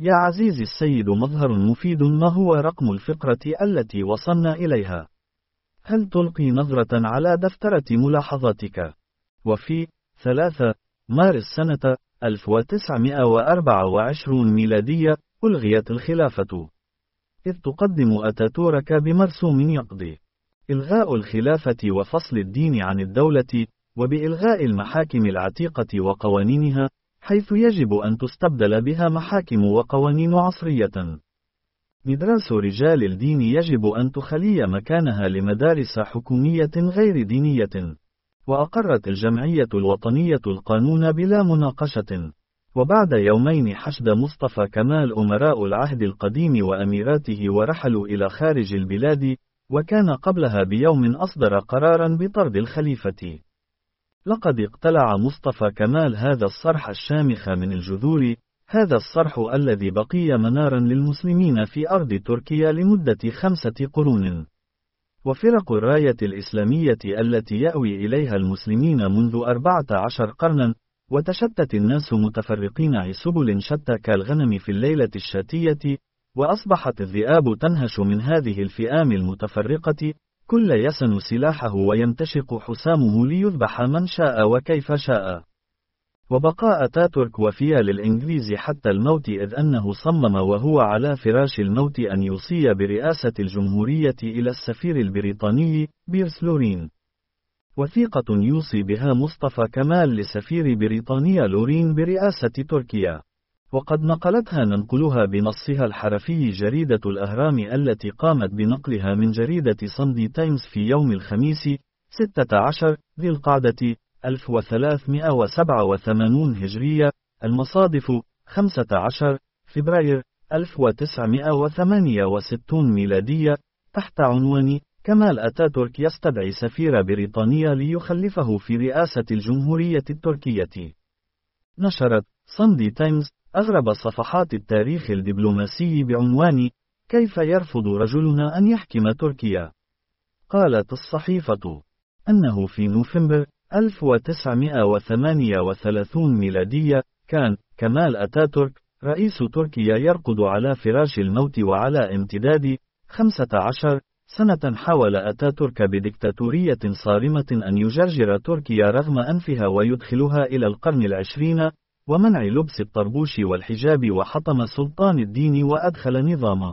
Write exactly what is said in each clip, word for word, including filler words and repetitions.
يا عزيزي السيد، مظهر مفيد. ما هو رقم الفقرة التي وصلنا إليها؟ هل تلقي نظرة على دفترة ملاحظاتك؟ وفي ثلاثة مارس سنة ألف وتسعمائة وأربعة وعشرين ميلادية ألغيت الخلافة، إذ تقدم أتاتورك بمرسوم يقضي إلغاء الخلافة وفصل الدين عن الدولة، وبإلغاء المحاكم العتيقة وقوانينها، حيث يجب أن تستبدل بها محاكم وقوانين عصرية. مدارس رجال الدين يجب أن تخلي مكانها لمدارس حكومية غير دينية. وأقرت الجمعية الوطنية القانون بلا مناقشة. وبعد يومين حشد مصطفى كمال أمراء العهد القديم وأميراته ورحلوا إلى خارج البلاد، وكان قبلها بيوم أصدر قرارا بطرد الخليفة. لقد اقتلع مصطفى كمال هذا الصرح الشامخ من الجذور، هذا الصرح الذي بقي منارا للمسلمين في أرض تركيا لمدة خمسة قرون. وفرق الراية الإسلامية التي يأوي إليها المسلمين منذ أربعة عشر قرنا، وتشتت الناس متفرقين عن سبل شتى كالغنم في الليلة الشاتية، وأصبحت الذئاب تنهش من هذه الفئام المتفرقة، كل يسن سلاحه ويمتشق حسامه ليذبح من شاء وكيف شاء. وبقاء أتاتورك وفيا للإنجليز حتى الموت، إذ أنه صمم وهو على فراش الموت أن يوصي برئاسة الجمهورية إلى السفير البريطاني بيرس لورين. وثيقة يوصي بها مصطفى كمال لسفير بريطانيا لورين برئاسة تركيا، وقد نقلتها ننقلها بنصها الحرفي جريدة الأهرام، التي قامت بنقلها من جريدة صندي تايمز في يوم الخميس ستة عشر ذي القعدة ألف وثلاثمائة وسبعة وثمانين هجرية، المصادف خمسة عشر فبراير ألف وتسعمائة وثمانية وستين ميلادية، تحت عنوان كمال أتاتورك يستدعي سفير بريطانيا ليخلفه في رئاسة الجمهورية التركية. نشرت صندي تايمز أغرب صفحات التاريخ الدبلوماسي بعنوان كيف يرفض رجلنا أن يحكم تركيا؟ قالت الصحيفة أنه في نوفمبر ألف وتسعمائة وثمانية وثلاثين ميلادية كان كمال أتاتورك رئيس تركيا يرقد على فراش الموت، وعلى امتداد خمسة عشر سنة حاول أتاتورك بديكتاتورية صارمة أن يجرجر تركيا رغم أنفها ويدخلها إلى القرن العشرين، ومنع لبس الطربوش والحجاب، وحطم سلطان الدين، وأدخل نظام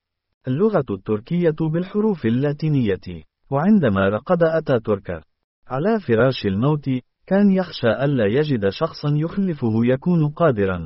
اللغة التركية بالحروف اللاتينية. وعندما رقد أتاتورك على فراش الموت، كان يخشى ألا يجد شخصا يخلفه يكون قادرا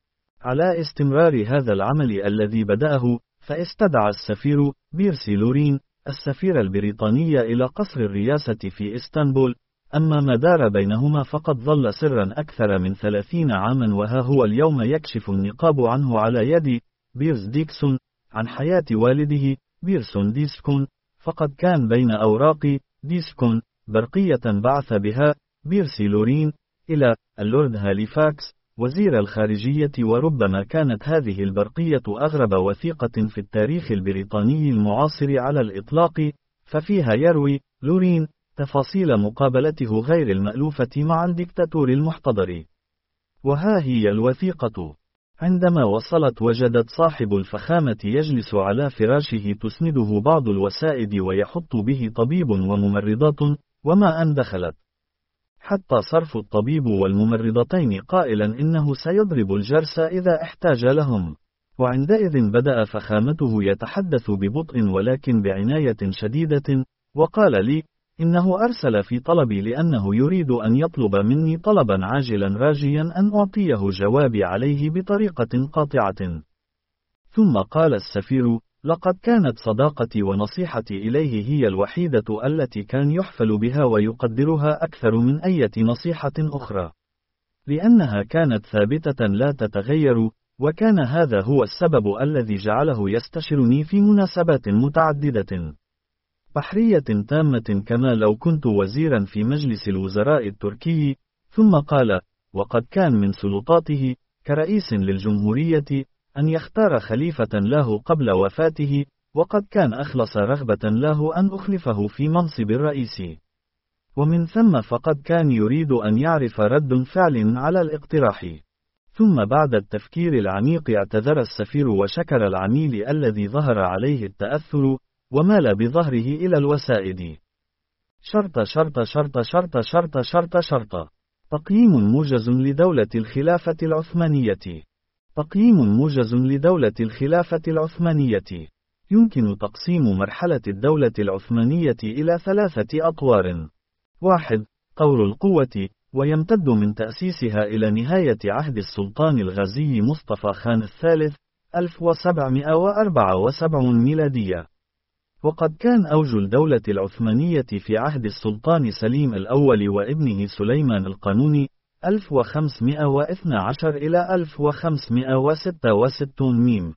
على استمرار هذا العمل الذي بدأه، فاستدعى السفير بيرسي لورين السفير البريطاني إلى قصر الرئاسة في إسطنبول. أما ما دار بينهما فقد ظل سرا أكثر من ثلاثين عاما، وها هو اليوم يكشف النقاب عنه على يد بيرس ديكسون عن حياة والده بيرسون ديسكون. فقد كان بين أوراق ديسكون برقية بعث بها بيرسي لورين إلى اللورد هاليفاكس وزير الخارجية، وربما كانت هذه البرقية أغرب وثيقة في التاريخ البريطاني المعاصر على الإطلاق، ففيها يروي لورين تفاصيل مقابلته غير المألوفة مع الدكتاتور المحتضر. وها هي الوثيقة. عندما وصلت وجدت صاحب الفخامة يجلس على فراشه تسنده بعض الوسائد ويحط به طبيب وممرضات، وما أن دخلت حتى صرف الطبيب والممرضتين قائلا إنه سيضرب الجرس إذا احتاج لهم. وعندئذ بدأ فخامته يتحدث ببطء ولكن بعناية شديدة، وقال لي إنه أرسل في طلبي لأنه يريد أن يطلب مني طلبا عاجلا راجيا أن أعطيه جوابي عليه بطريقة قاطعة. ثم قال السفير: لقد كانت صداقتي ونصيحتي إليه هي الوحيدة التي كان يحفل بها ويقدرها أكثر من أي نصيحة أخرى، لأنها كانت ثابتة لا تتغير، وكان هذا هو السبب الذي جعله يستشرني في مناسبات متعددة بحرية تامة، كما لو كنت وزيرا في مجلس الوزراء التركي. ثم قال: وقد كان من سلطاته كرئيس للجمهورية أن يختار خليفة له قبل وفاته، وقد كان أخلص رغبة له أن أخلفه في منصب الرئيس، ومن ثم فقد كان يريد أن يعرف رد فعل على الاقتراح. ثم بعد التفكير العميق اعتذر السفير وشكر العميل الذي ظهر عليه التأثر، ومال بظهره إلى الوسائد. شرط شرط شرط شرط شرط شرط شرط. تقييم موجز لدولة الخلافة العثمانية. تقييم موجز لدولة الخلافة العثمانية. يمكن تقسيم مرحلة الدولة العثمانية إلى ثلاثة أطوار. واحد. طور القوة، ويمتد من تأسيسها إلى نهاية عهد السلطان الغزي مصطفى خان الثالث ألف وسبعمائة وأربعة وسبعين ميلادية. وقد كان أوج الدولة العثمانية في عهد السلطان سليم الأول وابنه سليمان القانوني ألف وخمسمائة واثني عشر إلى ألف وخمسمائة وستة وستين ميم.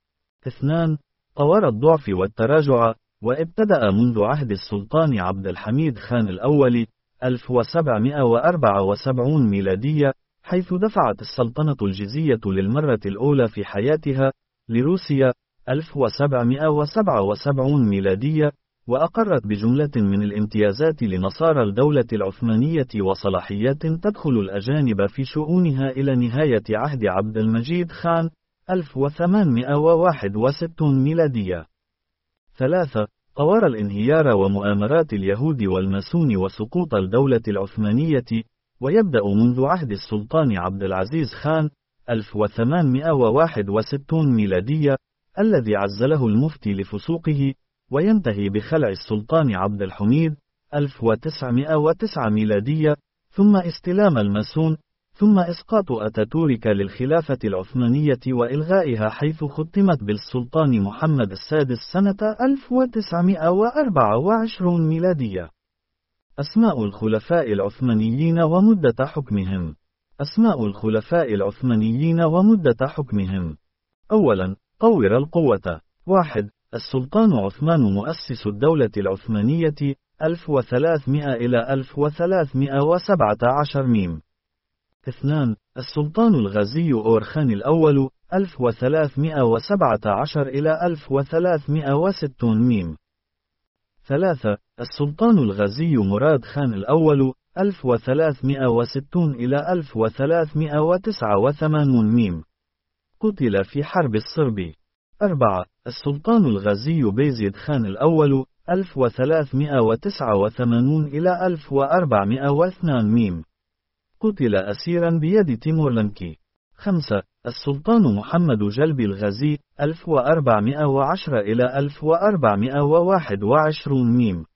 اثنان. طور الضعف والتراجع، وابتدأ منذ عهد السلطان عبد الحميد خان الأول ألف وسبعمائة وأربعة وسبعين ميلادية، حيث دفعت السلطنة الجزية للمرة الأولى في حياتها لروسيا ألف وسبعمائة وسبعة وسبعين ميلادية، وأقرت بجملة من الامتيازات لنصارى الدولة العثمانية وصلاحيات تدخل الأجانب في شؤونها إلى نهاية عهد عبد المجيد خان ألف وثمانمائة وواحد وستين ميلادية. ثلاثة. طور الانهيار ومؤامرات اليهود والماسون وسقوط الدولة العثمانية، ويبدأ منذ عهد السلطان عبد العزيز خان ألف وثمانمائة وواحد وستين ميلادية الذي عزله المفتي لفسوقه، وينتهي بخلع السلطان عبد الحميد ألف وتسعمائة وتسعة ميلادية، ثم استلام الماسون، ثم إسقاط أتاتورك للخلافة العثمانية وإلغائها، حيث ختمت بالسلطان محمد السادس سنة ألف وتسعمائة وأربعة وعشرين ميلادية. أسماء الخلفاء العثمانيين ومدة حكمهم. أسماء الخلفاء العثمانيين ومدة حكمهم. أولا. طور القوة. واحد. السلطان عثمان مؤسس الدولة العثمانية ألف وثلاثمائة إلى ألف وثلاثمائة وسبعة عشر ميم. اثنان. السلطان الغزي أورخان الأول ألف وثلاثمائة وسبعة عشر إلى ألف وثلاثمائة وستين ميم. ثلاثة. السلطان الغزي مراد خان الأول ألف وثلاثمائة وستين إلى ألف وثلاثمائة وتسعة وثمانين ميم. قتل في حرب الصرب. أربعة. السلطان الغزي بيزيد خان الأول ألف وثلاثمائة وتسعة وثمانين إلى ألف وأربعمائة واثنين ميم. قتل أسيرا بيد تيمورلنكي. خمسة. السلطان محمد جلبي الغزي ألف وأربعمائة وعشرة إلى ألف وأربعمائة وواحد وعشرين ميم.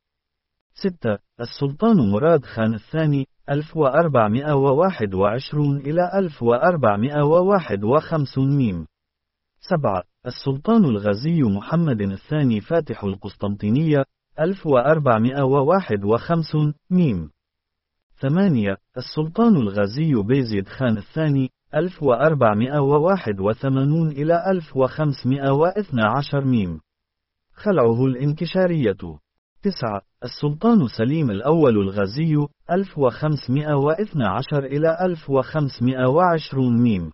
ستة. السلطان مراد خان الثاني ألف وأربعمائة وواحد وعشرين إلى ألف وأربعمائة وواحد وخمسين ميم. سبعة. السلطان الغزي محمد الثاني فاتح القسطنطينية ألف وأربعمائة وواحد وخمسين ميم. ثمانية. السلطان الغزي بيزيد خان الثاني ألف وأربعمائة وواحد وثمانين إلى ألف وخمسمائة واثني عشر ميم. خلعه الانكشارية. تسعة. السلطان سليم الأول الغزي ألف وخمسمائة واثني عشر إلى ألف وخمسمائة وعشرين ميم.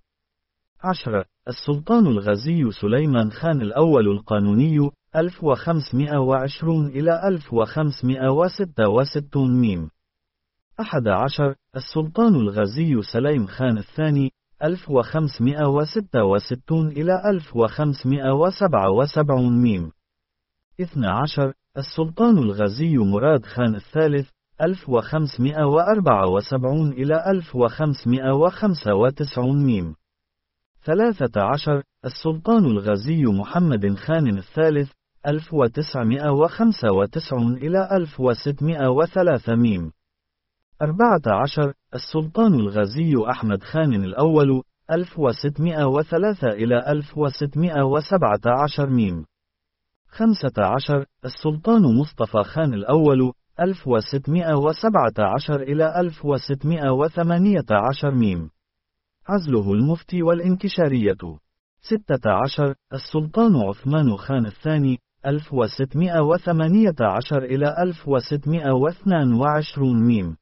عشرة. السلطان الغزي سليمان خان الأول القانوني ألف وخمسمائة وعشرين إلى ألف وخمسمائة وستة وستين ميم. أحد عشر. السلطان الغزي سليم خان الثاني ألف وخمسمائة وستة وستين إلى ألف وخمسمائة وسبعة وسبعين ميم. اثني عشر. السلطان الغزي مراد خان الثالث ألف وخمسمائة وأربعة وسبعين إلى ألف وخمسمائة وخمسة وتسعين ميم. ثلاثة عشر. السلطان الغزي محمد خان الثالث ألف وتسعمائة وخمسة وتسعين إلى ألف وستمائة وثلاثة ميم. أربعة عشر. السلطان الغزي أحمد خان الأول ألف وستمائة وثلاثة إلى ألف وستمائة وسبعة عشر ميم. خمسة عشر. السلطان مصطفى خان الأول ألف وستمائة وسبعة عشر إلى ألف وستمائة وثمانية عشر ميم. عزله المفتي والانكشارية. ستة عشر. السلطان عثمان خان الثاني ألف وستمائة وثمانية عشر إلى ألف وستمائة واثنين وعشرين ميم.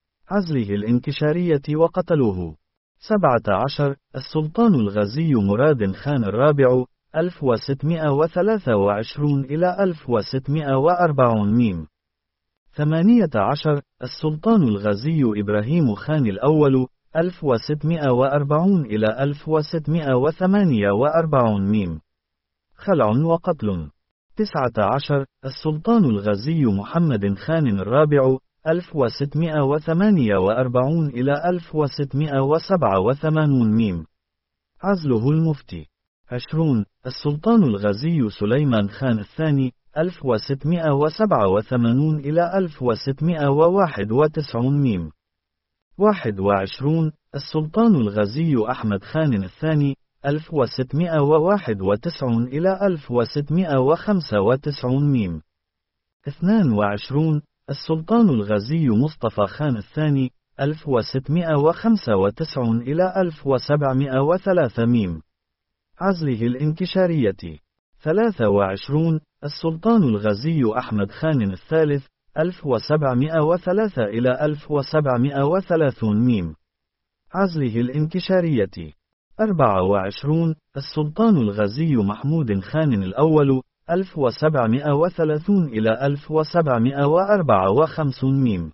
عزله الانكشارية وقتلوه. سبعة عشر. السلطان الغزي مراد خان الرابع ألف وستمائة وثلاثة وعشرين إلى ألف وستمائة وأربعين ميم. ثمانية عشر. السلطان الغزي إبراهيم خان الأول ألف وستمائة وأربعون إلى ألف وستمائة وثمانية وأربعين ميم. خلع وقتل. تسعة عشر السلطان الغازي محمد خان الرابع ألف وستمائة وثمانية وأربعين إلى ألف وستمائة وسبعة وثمانين ميم. عزله المفتي. عشرون السلطان الغازي سليمان خان الثاني ألف وستمائة وسبعة وثمانين إلى ألف وستمائة وواحد وتسعين ميم. واحد وعشرون السلطان الغازي أحمد خان الثاني ألف وستمائة وواحد وتسعين إلى ألف وستمائة وخمسة وتسعين ميم. اثنان وعشرون السلطان الغازي مصطفى خان الثاني ألف وستمائة وخمسة وتسعين إلى ألف وسبعمائة وثلاثة ميم. عزله الانكشارية. ثلاثة وعشرون السلطان الغازي أحمد خان الثالث ألف وسبعمائة وثلاثة إلى ألف وسبعمائة وثلاثين ميم. عزله الانكشارية. أربعة وعشرون السلطان الغازي محمود خان الأول ألف وسبعمائة وثلاثين إلى ألف وسبعمائة وأربعة وخمسين ميم.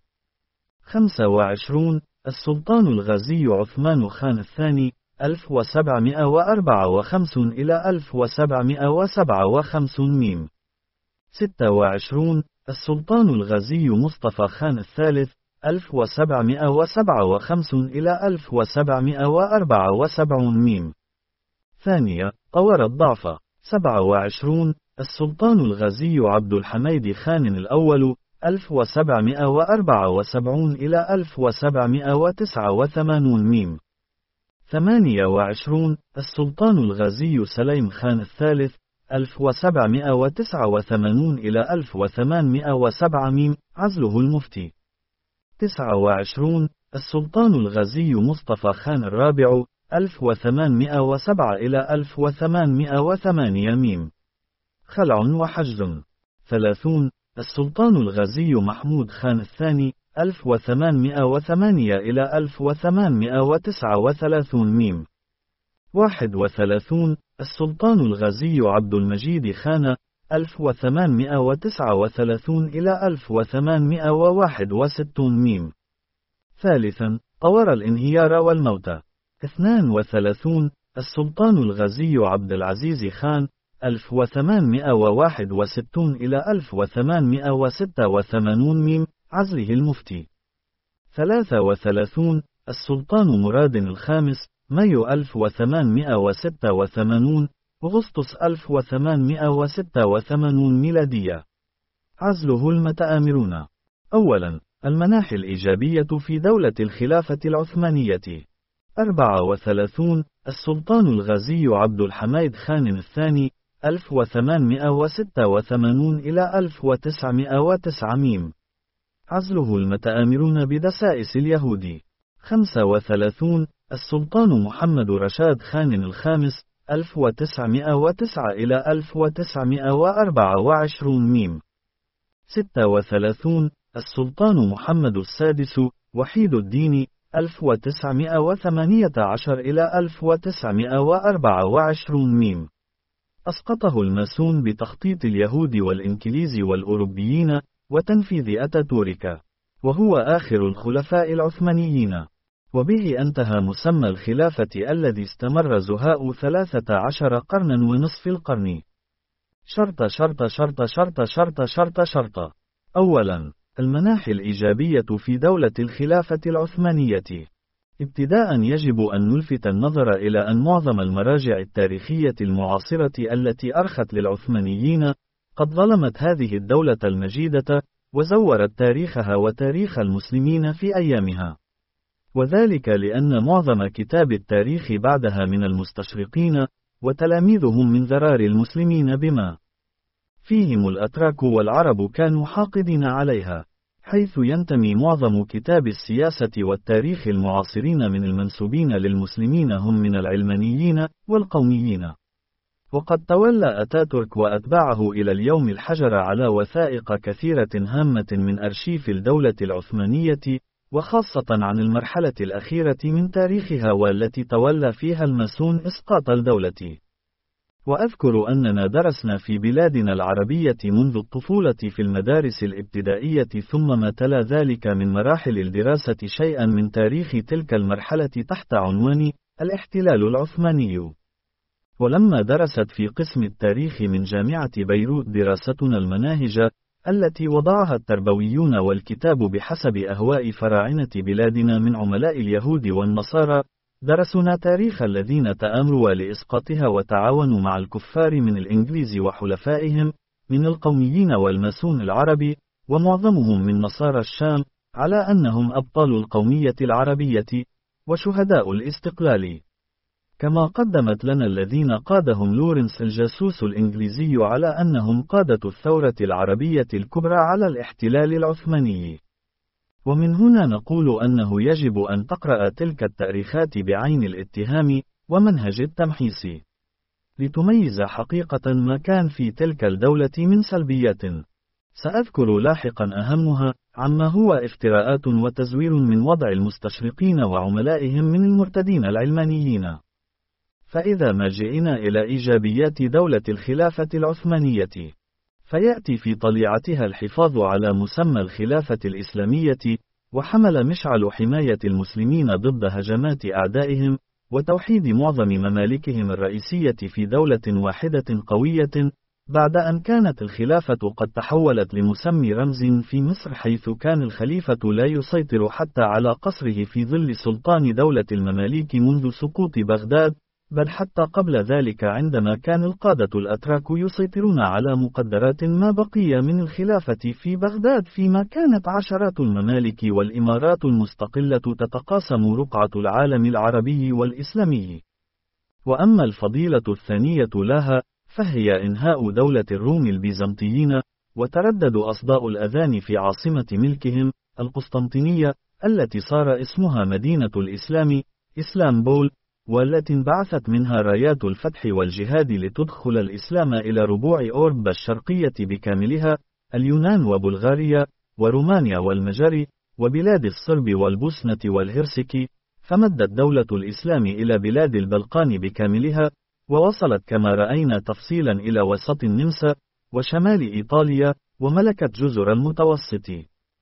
خمسة وعشرون السلطان الغازي عثمان خان الثاني ألف وسبعمائة وأربعة وخمسين إلى ألف وسبعمائة وسبعة وخمسين ميم. ستة وعشرون السلطان الغازي مصطفى خان الثالث ألف وسبعمائة وسبعة وخمسين إلى ألف وسبعمائة وأربعة وسبعين ميم. ثانية طور الضعف. سبعة وعشرون السلطان الغازي عبد الحميد خان الأول ألف وسبعمائة وأربعة وسبعين إلى ألف وسبعمائة وتسعة وثمانين ميم. ثمانية وعشرون السلطان الغازي سليم خان الثالث ألف وسبعمائة وتسعة وثمانين إلى ألف وثمانمائة وسبعة ميم. عزله المفتي. تسعة وعشرون السلطان الغازي مصطفى خان الرابع ألف وثمانمائة وسبعة إلى ألف وثمانمائة وثمانية ميم. خلع وحجز. ثلاثون السلطان الغازي محمود خان الثاني ألف وثمانمائة وثمانية إلى ألف وثمانمائة وتسعة وثلاثين ميم. واحد وثلاثون السلطان الغازي عبد المجيد خان ألف وثمانمائة وتسعة وثلاثين إلى ألف وثمانمائة وواحد وستين ميم. ثالثا طور الانهيار والموت. اثنان وثلاثون السلطان الغازي عبد العزيز خان ألف وثمانمائة وواحد وستين إلى ألف وثمانمائة وستة وثمانين ميم. عزله المفتي. ثلاثة وثلاثون السلطان مراد الخامس مايو ألف وثمانمائة وستة وثمانين أغسطس ألف وثمانمائة وستة وثمانين ميلادية. عزله المتآمرون. أولا المناحي الإيجابية في دولة الخلافة العثمانية. أربعة وثلاثون السلطان الغازي عبد الحميد خان الثاني ألف وثمانمائة وستة وثمانين إلى ألف وتسعمائة وتسعة ميم. عزله المتآمرون بدسائس اليهود. خمسة وثلاثون السلطان محمد رشاد خان الخامس ألف وتسعمائة وتسعة إلى ألف وتسعمائة وأربعة وعشرين ميم. ستة وثلاثون السلطان محمد السادس وحيد الدين ألف وتسعمائة وثمانية عشر إلى ألف وتسعمائة وأربعة وعشرين ميم. أسقطه الماسون بتخطيط اليهود والإنكليز والأوروبيين وتنفيذ أتاتورك، وهو آخر الخلفاء العثمانيين، وبه انتهى مسمى الخلافة الذي استمر زهاء ثلاثة عشر قرنا ونصف القرن. شرط شرط شرط شرط شرط شرط شرط. أولا المناحي الإيجابية في دولة الخلافة العثمانية. ابتداء يجب أن نلفت النظر إلى أن معظم المراجع التاريخية المعاصرة التي أرخت للعثمانيين قد ظلمت هذه الدولة المجيدة وزورت تاريخها وتاريخ المسلمين في أيامها، وذلك لأن معظم كتاب التاريخ بعدها من المستشرقين وتلاميذهم من ذرار المسلمين بما فيهم الأتراك والعرب كانوا حاقدين عليها، حيث ينتمي معظم كتاب السياسة والتاريخ المعاصرين من المنسوبين للمسلمين هم من العلمانيين والقوميين. وقد تولى أتاتورك وأتباعه إلى اليوم الحجر على وثائق كثيرة هامة من أرشيف الدولة العثمانية، وخاصة عن المرحلة الأخيرة من تاريخها والتي تولى فيها الماسون إسقاط الدولة. وأذكر أننا درسنا في بلادنا العربية منذ الطفولة في المدارس الابتدائية ثم ما تلا ذلك من مراحل الدراسة شيئا من تاريخ تلك المرحلة تحت عنوان الاحتلال العثماني. ولما درست في قسم التاريخ من جامعة بيروت دراستنا المناهج التي وضعها التربويون والكتاب بحسب أهواء فراعنة بلادنا من عملاء اليهود والنصارى، درسنا تاريخ الذين تآمروا لإسقاطها وتعاونوا مع الكفار من الإنجليز وحلفائهم من القوميين والماسون العرب، ومعظمهم من نصارى الشام، على أنهم أبطال القومية العربية وشهداء الاستقلال. كما قدمت لنا الذين قادهم لورنس الجاسوس الإنجليزي على أنهم قادة الثورة العربية الكبرى على الاحتلال العثماني. ومن هنا نقول أنه يجب أن تقرأ تلك التاريخات بعين الاتهام ومنهج التمحيص، لتميز حقيقة ما كان في تلك الدولة من سلبيات سأذكر لاحقا أهمها عما هو افتراءات وتزوير من وضع المستشرقين وعملائهم من المرتدين العلمانيين. فإذا ما جئنا إلى إيجابيات دولة الخلافة العثمانية، فيأتي في طليعتها الحفاظ على مسمى الخلافة الإسلامية، وحمل مشعل حماية المسلمين ضد هجمات أعدائهم، وتوحيد معظم ممالكهم الرئيسية في دولة واحدة قوية، بعد أن كانت الخلافة قد تحولت لمسمى رمز في مصر، حيث كان الخليفة لا يسيطر حتى على قصره في ظل سلطان دولة المماليك منذ سقوط بغداد، بل حتى قبل ذلك عندما كان القادة الأتراك يسيطرون على مقدرات ما بقي من الخلافة في بغداد، فيما كانت عشرات الممالك والإمارات المستقلة تتقاسم رقعة العالم العربي والإسلامي. وأما الفضيلة الثانية لها فهي إنهاء دولة الروم البيزنطيين، وتردد أصداء الأذان في عاصمة ملكهم القسطنطينية، التي صار اسمها مدينة الإسلام إسلامبول، والتي انبعثت منها رايات الفتح والجهاد لتدخل الإسلام إلى ربوع أوروبا الشرقية بكاملها، اليونان وبلغاريا ورومانيا والمجر وبلاد الصرب والبوسنة والهرسك، فمدت دولة الإسلام إلى بلاد البلقان بكاملها، ووصلت كما رأينا تفصيلا إلى وسط النمسا وشمال إيطاليا، وملكت جزر المتوسط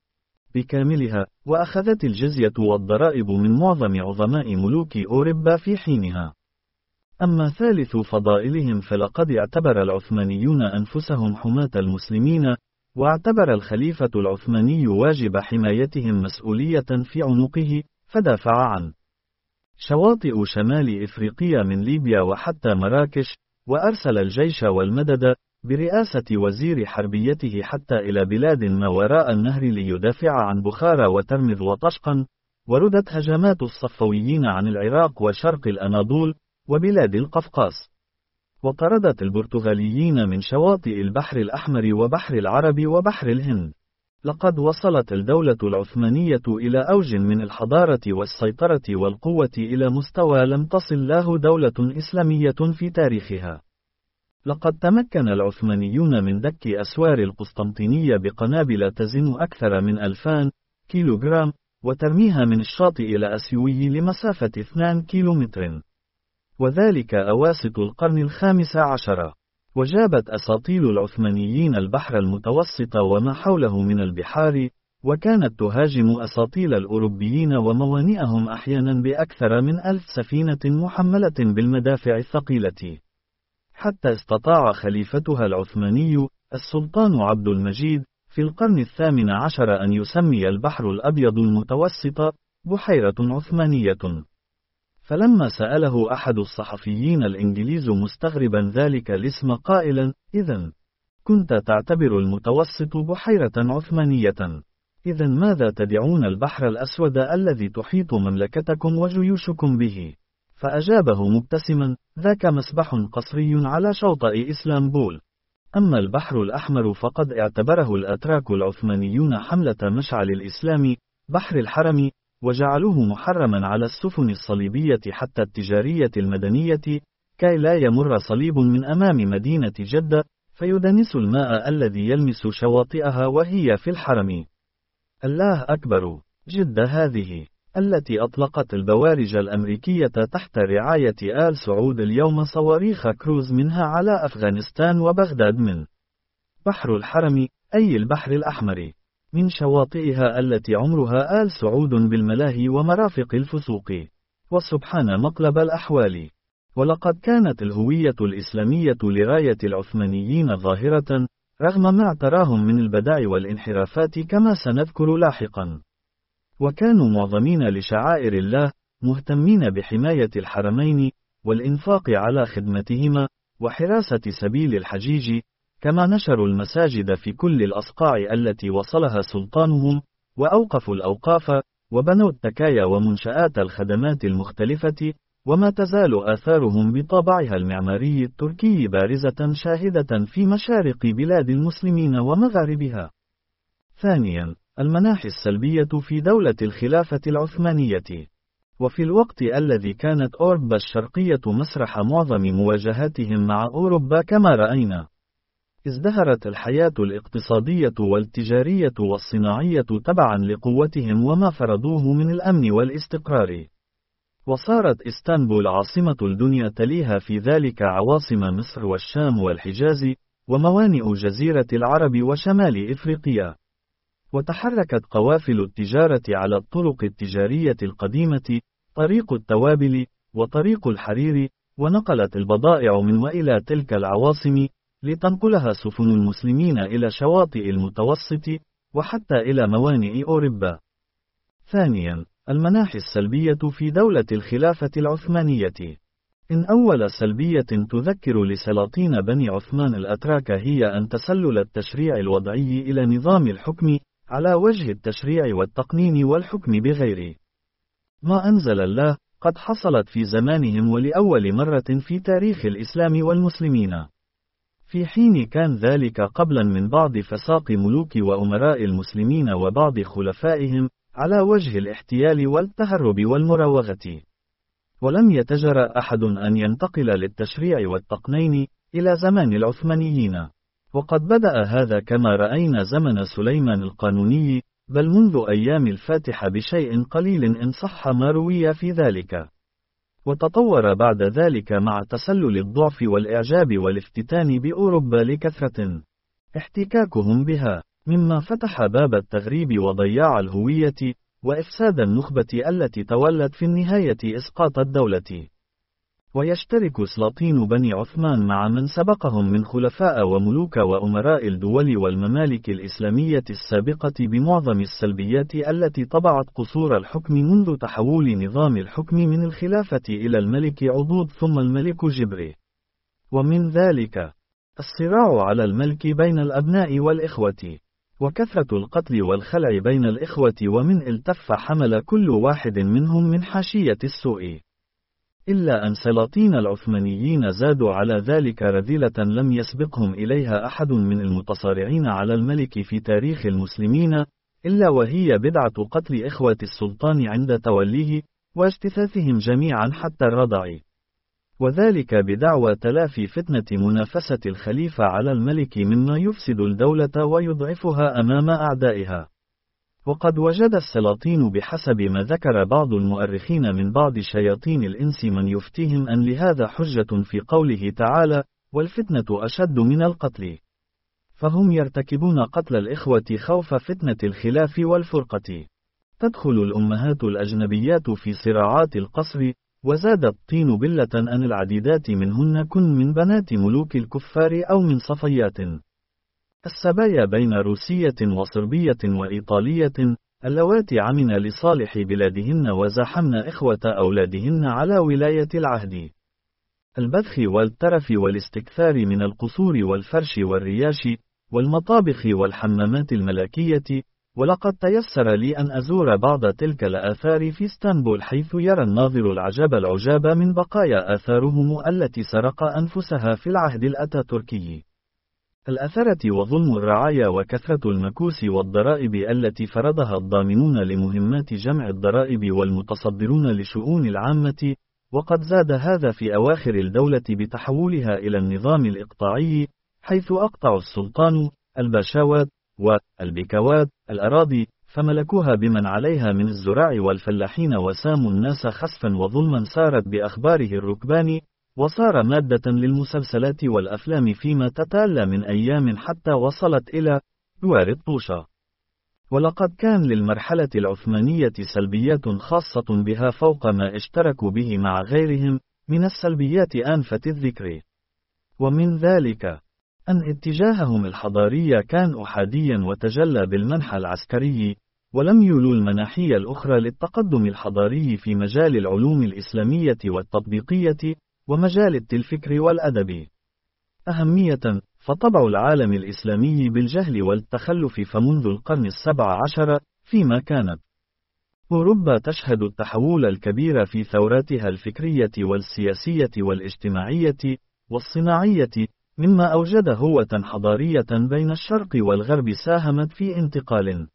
بكاملها، وأخذت الجزية والضرائب من معظم عظماء ملوك أوروبا في حينها. أما ثالث فضائلهم فلقد اعتبر العثمانيون أنفسهم حماة المسلمين، واعتبر الخليفة العثماني واجب حمايتهم مسؤولية في عنقه، فدافع عن شواطئ شمال إفريقيا من ليبيا وحتى مراكش، وأرسل الجيش والمدد برئاسة وزير حربيته حتى إلى بلاد ما وراء النهر ليدافع عن بخارى وترمذ وطشقا، وردت هجمات الصفويين عن العراق وشرق الأناضول وبلاد القفقاس، وطردت البرتغاليين من شواطئ البحر الأحمر وبحر العرب وبحر الهند. لقد وصلت الدولة العثمانية إلى أوج من الحضارة والسيطرة والقوة إلى مستوى لم تصل له دولة إسلامية في تاريخها. لقد تمكن العثمانيون من دك أسوار القسطنطينية بقنابل تزن أكثر من ألفان كيلوغرام، وترميها من الشاطئ إلى أسيوي لمسافة اثنين كيلومتر، وذلك أواسط القرن الخامس عشر. وجابت أساطيل العثمانيين البحر المتوسط وما حوله من البحار، وكانت تهاجم أساطيل الأوروبيين وموانئهم أحيانا بأكثر من ألف سفينة محملة بالمدافع الثقيلة، حتى استطاع خليفتها العثماني السلطان عبد المجيد في القرن الثامن عشر أن يسمي البحر الأبيض المتوسط بحيرة عثمانية. فلما سأله أحد الصحفيين الإنجليز مستغربا ذلك الاسم قائلا: إذن كنت تعتبر المتوسط بحيرة عثمانية، إذن ماذا تدعون البحر الأسود الذي تحيط مملكتكم وجيوشكم به؟ فأجابه مبتسما: ذاك مسبح قصري على شاطئ إسلامبول. أما البحر الأحمر فقد اعتبره الأتراك العثمانيون حملة مشعل الإسلام، بحر الحرم، وجعلوه محرما على السفن الصليبية حتى التجارية المدنية، كي لا يمر صليب من أمام مدينة جدة فيدنس الماء الذي يلمس شواطئها وهي في الحرم. الله أكبر، جدة هذه! التي أطلقت البوارج الأمريكية تحت رعاية آل سعود اليوم صواريخ كروز منها على أفغانستان وبغداد من بحر الحرم، أي البحر الأحمر، من شواطئها التي عمرها آل سعود بالملاهي ومرافق الفسوق، وسبحان مقلب الأحوال. ولقد كانت الهوية الإسلامية لراية العثمانيين ظاهرة، رغم ما اعتراهم من البدع والانحرافات كما سنذكر لاحقا. وكانوا معظمين لشعائر الله، مهتمين بحماية الحرمين، والإنفاق على خدمتهما، وحراسة سبيل الحجيج، كما نشروا المساجد في كل الأصقاع التي وصلها سلطانهم، وأوقفوا الأوقاف، وبنوا التكايا ومنشآت الخدمات المختلفة، وما تزال آثارهم بطابعها المعماري التركي بارزة شاهدة في مشارق بلاد المسلمين ومغاربها. ثانيا، المناحي السلبية في دولة الخلافة العثمانية. وفي الوقت الذي كانت أوروبا الشرقية مسرح معظم مواجهاتهم مع أوروبا كما رأينا، ازدهرت الحياة الاقتصادية والتجارية والصناعية تبعا لقوتهم وما فرضوه من الأمن والاستقرار. وصارت إسطنبول عاصمة الدنيا، تليها في ذلك عواصم مصر والشام والحجاز، وموانئ جزيرة العرب وشمال إفريقيا. وتحركت قوافل التجارة على الطرق التجارية القديمة، طريق التوابل، وطريق الحرير، ونقلت البضائع من وإلى تلك العواصم، لتنقلها سفن المسلمين إلى شواطئ المتوسط، وحتى إلى موانئ أوروبا. ثانيا، المناحي السلبية في دولة الخلافة العثمانية. إن أول سلبية تذكر لسلاطين بني عثمان الأتراك هي أن تسلل التشريع الوضعي إلى نظام الحكم، على وجه التشريع والتقنين والحكم بغير ما أنزل الله، قد حصلت في زمانهم ولأول مرة في تاريخ الإسلام والمسلمين، في حين كان ذلك قبلا من بعض فساق ملوك وأمراء المسلمين وبعض خلفائهم، على وجه الاحتيال والتهرب والمراوغة. ولم يتجرأ أحد أن ينتقل للتشريع والتقنين إلى زمان العثمانيين، وقد بدأ هذا كما رأينا زمن سليمان القانوني، بل منذ أيام الفاتحة بشيء قليل إن صح ما روي في ذلك. وتطور بعد ذلك مع تسلل الضعف والإعجاب والافتتان بأوروبا لكثرة احتكاكهم بها، مما فتح باب التغريب وضياع الهوية، وإفساد النخبة التي تولت في النهاية إسقاط الدولة. ويشترك سلاطين بني عثمان مع من سبقهم من خلفاء وملوك وأمراء الدول والممالك الإسلامية السابقة بمعظم السلبيات التي طبعت قصور الحكم منذ تحول نظام الحكم من الخلافة إلى الملك عضود ثم الملك جبري. ومن ذلك الصراع على الملك بين الأبناء والإخوة، وكثرة القتل والخلع بين الإخوة، ومن التف حمل كل واحد منهم من حاشية السوء. إلا أن سلاطين العثمانيين زادوا على ذلك رذيلة لم يسبقهم إليها أحد من المتصارعين على الملك في تاريخ المسلمين، إلا وهي بدعة قتل إخوة السلطان عند توليه، واجتثاثهم جميعا حتى الرضع، وذلك بدعوى تلافي فتنة منافسة الخليفة على الملك مما يفسد الدولة ويضعفها أمام أعدائها. وقد وجد السلاطين بحسب ما ذكر بعض المؤرخين من بعض شياطين الإنس من يفتيهم أن لهذا حجة في قوله تعالى: والفتنة أشد من القتل، فهم يرتكبون قتل الإخوة خوف فتنة الخلاف والفرقة. تدخل الأمهات الأجنبيات في صراعات القصر، وزاد الطين بلة أن العديدات منهن كن من بنات ملوك الكفار أو من صفيات السبايا بين روسية وصربية وإيطالية، اللواتي عمن لصالح بلادهن وزاحمن إخوة أولادهن على ولاية العهد، البذخ والترف والاستكثار من القصور والفرش والرياش والمطابخ والحمامات الملكية. ولقد تيسر لي أن أزور بعض تلك الآثار في اسطنبول، حيث يرى الناظر العجب العجاب من بقايا آثارهم التي سرق أنفسها في العهد الأتاتوركي. الأثرة وظلم الرعايا وكثرة المكوس والضرائب التي فرضها الضامنون لمهمات جمع الضرائب والمتصدرون لشؤون العامة، وقد زاد هذا في أواخر الدولة بتحولها إلى النظام الإقطاعي، حيث أقطع السلطان الباشوات والبكوات الأراضي، فملكوها بمن عليها من الزراع والفلاحين وساموا الناس خسفا وظلما سارت بأخباره الركبان، وصار مادة للمسلسلات والأفلام فيما تتالى من أيام حتى وصلت إلى دوار الطوشة. ولقد كان للمرحلة العثمانية سلبيات خاصة بها فوق ما اشتركوا به مع غيرهم من السلبيات آنفة الذكر. ومن ذلك أن اتجاههم الحضاري كان أحاديا وتجلى بالمنحى العسكري، ولم يولوا المناحي الأخرى للتقدم الحضاري في مجال العلوم الإسلامية والتطبيقية ومجال الفكر والأدب. أهمية، فطبع العالم الإسلامي بالجهل والتخلف فمنذ القرن السابع عشر فيما كانت أوروبا تشهد التحول الكبير في ثوراتها الفكرية والسياسية والاجتماعية والصناعية، مما أوجد هوة حضارية بين الشرق والغرب ساهمت في انتقال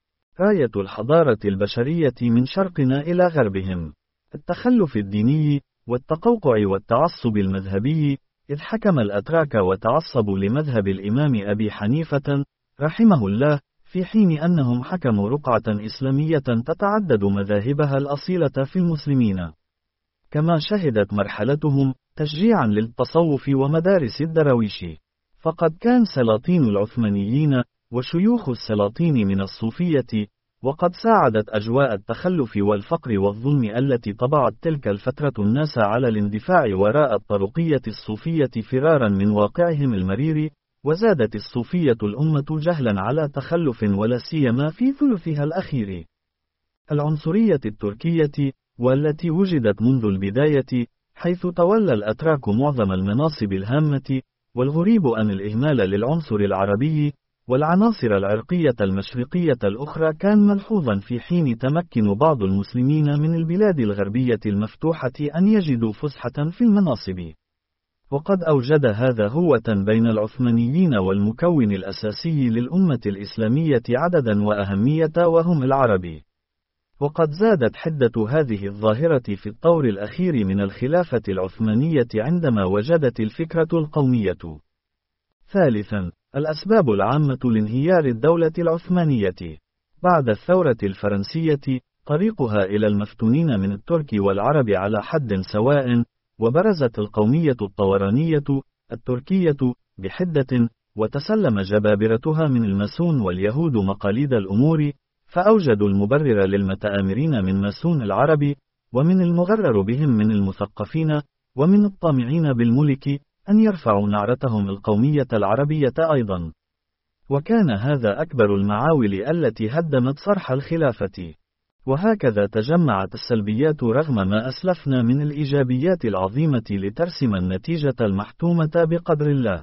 راية الحضارة البشرية من شرقنا إلى غربهم. التخلف الديني والتقوقع والتعصب المذهبي، إذ حكم الأتراك وتعصبوا لمذهب الإمام أبي حنيفة رحمه الله، في حين أنهم حكموا رقعة إسلامية تتعدد مذاهبها الأصيلة في المسلمين. كما شهدت مرحلتهم تشجيعا للتصوف ومدارس الدراويش، فقد كان سلاطين العثمانيين وشيوخ السلاطين من الصوفية، وقد ساعدت أجواء التخلف والفقر والظلم التي طبعت تلك الفترة الناس على الاندفاع وراء الطرقية الصوفية فرارا من واقعهم المرير، وزادت الصوفية الأمة جهلا على تخلف ولا سيما في ثلثها الأخير. العنصرية التركية، والتي وجدت منذ البداية، حيث تولى الأتراك معظم المناصب الهامة، والغريب أن الإهمال للعنصر العربي والعناصر العرقية المشرقية الأخرى كان ملحوظا، في حين تمكن بعض المسلمين من البلاد الغربية المفتوحة أن يجدوا فسحة في المناصب. وقد أوجد هذا هوة بين العثمانيين والمكون الأساسي للأمة الإسلامية عددا وأهمية، وهم العرب. وقد زادت حدة هذه الظاهرة في الطور الأخير من الخلافة العثمانية عندما وجدت الفكرة القومية. ثالثا، الأسباب العامة لانهيار الدولة العثمانية. بعد الثورة الفرنسية، طريقها إلى المفتونين من الترك والعرب على حد سواء، وبرزت القومية الطورانية التركية بحدة، وتسلم جبابرتها من الماسون واليهود مقاليد الأمور، فأوجدوا المبرر للمتآمرين من ماسون العرب، ومن المغرر بهم من المثقفين، ومن الطامعين بالملك، أن يرفعوا نعرتهم القومية العربية أيضا. وكان هذا أكبر المعاول التي هدمت صرح الخلافة. وهكذا تجمعت السلبيات رغم ما أسلفنا من الإيجابيات العظيمة لترسم النتيجة المحتومة بقدر الله.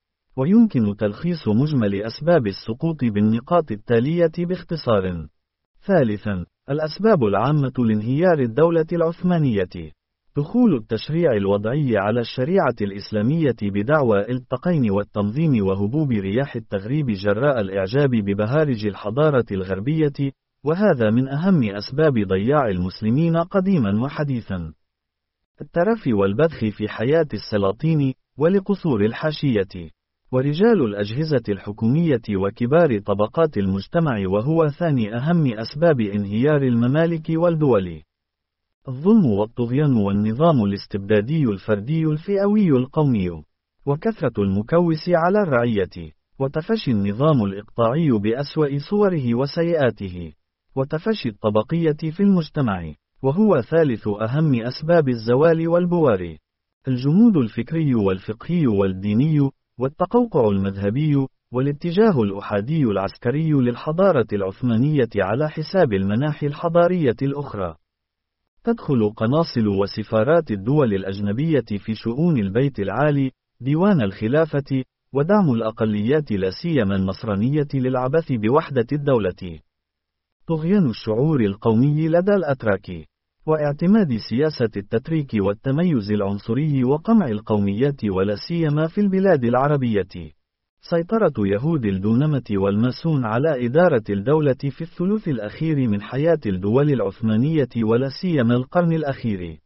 ويمكن تلخيص مجمل أسباب السقوط بالنقاط التالية باختصار. ثالثا، الأسباب العامة لانهيار الدولة العثمانية. دخول التشريع الوضعي على الشريعة الإسلامية بدعوى التقين والتنظيم، وهبوب رياح التغريب جراء الإعجاب ببهارج الحضارة الغربية، وهذا من أهم أسباب ضياع المسلمين قديما وحديثا. الترف والبذخ في حياة السلاطين ولقصور الحاشية ورجال الأجهزة الحكومية وكبار طبقات المجتمع، وهو ثاني أهم أسباب انهيار الممالك والدول. الظلم والطغيان والنظام الاستبدادي الفردي الفئوي القومي، وكثرة المكوس على الرعية، وتفشي النظام الإقطاعي بأسوأ صوره وسيئاته، وتفشي الطبقية في المجتمع، وهو ثالث أهم أسباب الزوال والبوار. الجمود الفكري والفقهي والديني، والتقوقع المذهبي، والاتجاه الأحادي العسكري للحضارة العثمانية على حساب المناحي الحضارية الأخرى. تدخل قناصل وسفارات الدول الأجنبية في شؤون البيت العالي، ديوان الخلافة، ودعم الأقليات لا سيما النصرانية للعبث بوحدة الدولة. طغيان الشعور القومي لدى الأتراك، واعتماد سياسة التتريك والتميز العنصري وقمع القوميات ولا سيما في البلاد العربية. سيطرة يهود الدونمة والماسون على إدارة الدولة في الثلث الأخير من حياة الدول العثمانية ولا سيما القرن الأخير.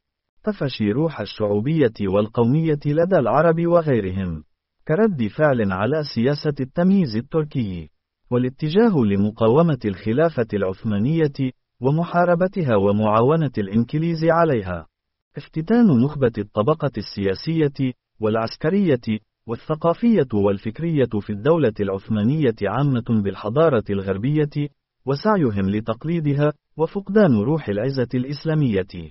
تفشي روح الشعوبية والقومية لدى العرب وغيرهم، كرد فعل على سياسة التمييز التركي. والاتجاه لمقاومة الخلافة العثمانية ومحاربتها ومعاونة الإنكليز عليها. افتتان نخبة الطبقة السياسية والعسكرية والثقافية والفكرية في الدولة العثمانية عامة بالحضارة الغربية، وسعيهم لتقليدها، وفقدان روح العزة الإسلامية.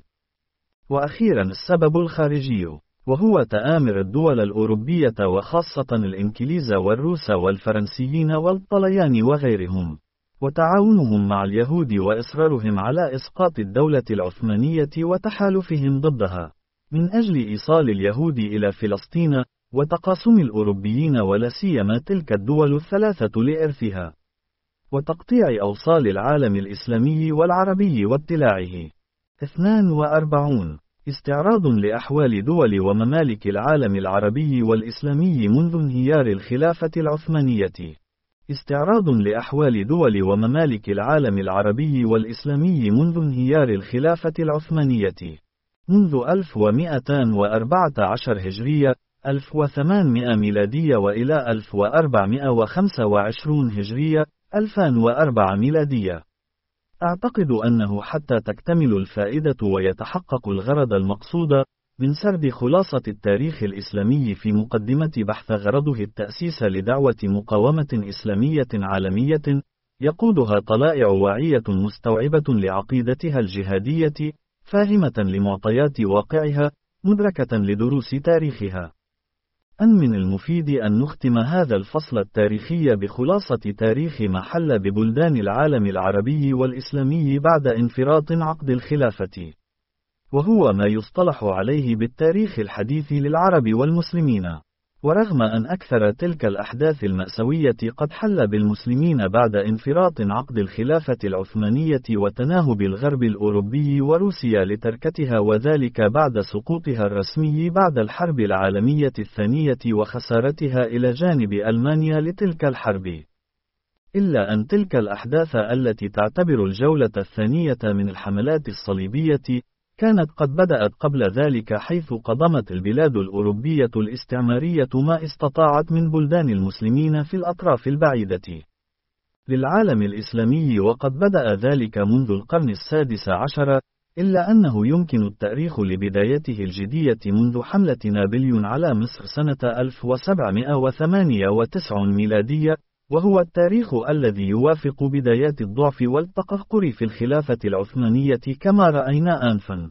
وأخيرا السبب الخارجي، وهو تآمر الدول الأوروبية وخاصة الإنكليز والروس والفرنسيين والطليان وغيرهم، وتعاونهم مع اليهود وإصرارهم على إسقاط الدولة العثمانية وتحالفهم ضدها، من أجل إيصال اليهود إلى فلسطين، وتقاسم الأوروبيين ولا سيما تلك الدول الثلاثة لإرثها، وتقطيع أوصال العالم الإسلامي والعربي وابتلاعه. اثنان وأربعون. استعراض لأحوال دول وممالك العالم العربي والإسلامي منذ انهيار الخلافة العثمانية. استعراض لأحوال دول وممالك العالم العربي والإسلامي منذ انهيار الخلافة العثمانية، منذ ألف ومئتين وأربعة عشر هجرية، ألف وثمانمئة ميلادية، وإلى ألف وأربعمئة وخمسة وعشرين هجرية، ألفين وأربعة ميلادية. أعتقد أنه حتى تكتمل الفائدة ويتحقق الغرض المقصود من سرد خلاصة التاريخ الإسلامي في مقدمة بحث غرضه التأسيس لدعوة مقاومة إسلامية عالمية يقودها طلائع واعية مستوعبة لعقيدتها الجهادية، فاهمة لمعطيات واقعها، مدركة لدروس تاريخها، أن من المفيد أن نختم هذا الفصل التاريخي بخلاصة تاريخ ما حل ببلدان العالم العربي والإسلامي بعد انفراط عقد الخلافة، وهو ما يصطلح عليه بالتاريخ الحديث للعرب والمسلمين. ورغم أن أكثر تلك الأحداث المأساوية قد حل بالمسلمين بعد انفراط عقد الخلافة العثمانية وتناهب الغرب الأوروبي وروسيا لتركتها، وذلك بعد سقوطها الرسمي بعد الحرب العالمية الثانية وخسارتها إلى جانب ألمانيا لتلك الحرب، إلا أن تلك الأحداث التي تعتبر الجولة الثانية من الحملات الصليبية كانت قد بدأت قبل ذلك، حيث قضمت البلاد الأوروبية الاستعمارية ما استطاعت من بلدان المسلمين في الأطراف البعيدة للعالم الإسلامي، وقد بدأ ذلك منذ القرن السادس عشر، إلا أنه يمكن التأريخ لبدايته الجدية منذ حملة نابليون على مصر سنة ألف وسبعمئة وثمانية وتسعين ميلادية، وهو التاريخ الذي يوافق بدايات الضعف والتقهقر في الخلافة العثمانية كما رأينا آنفا.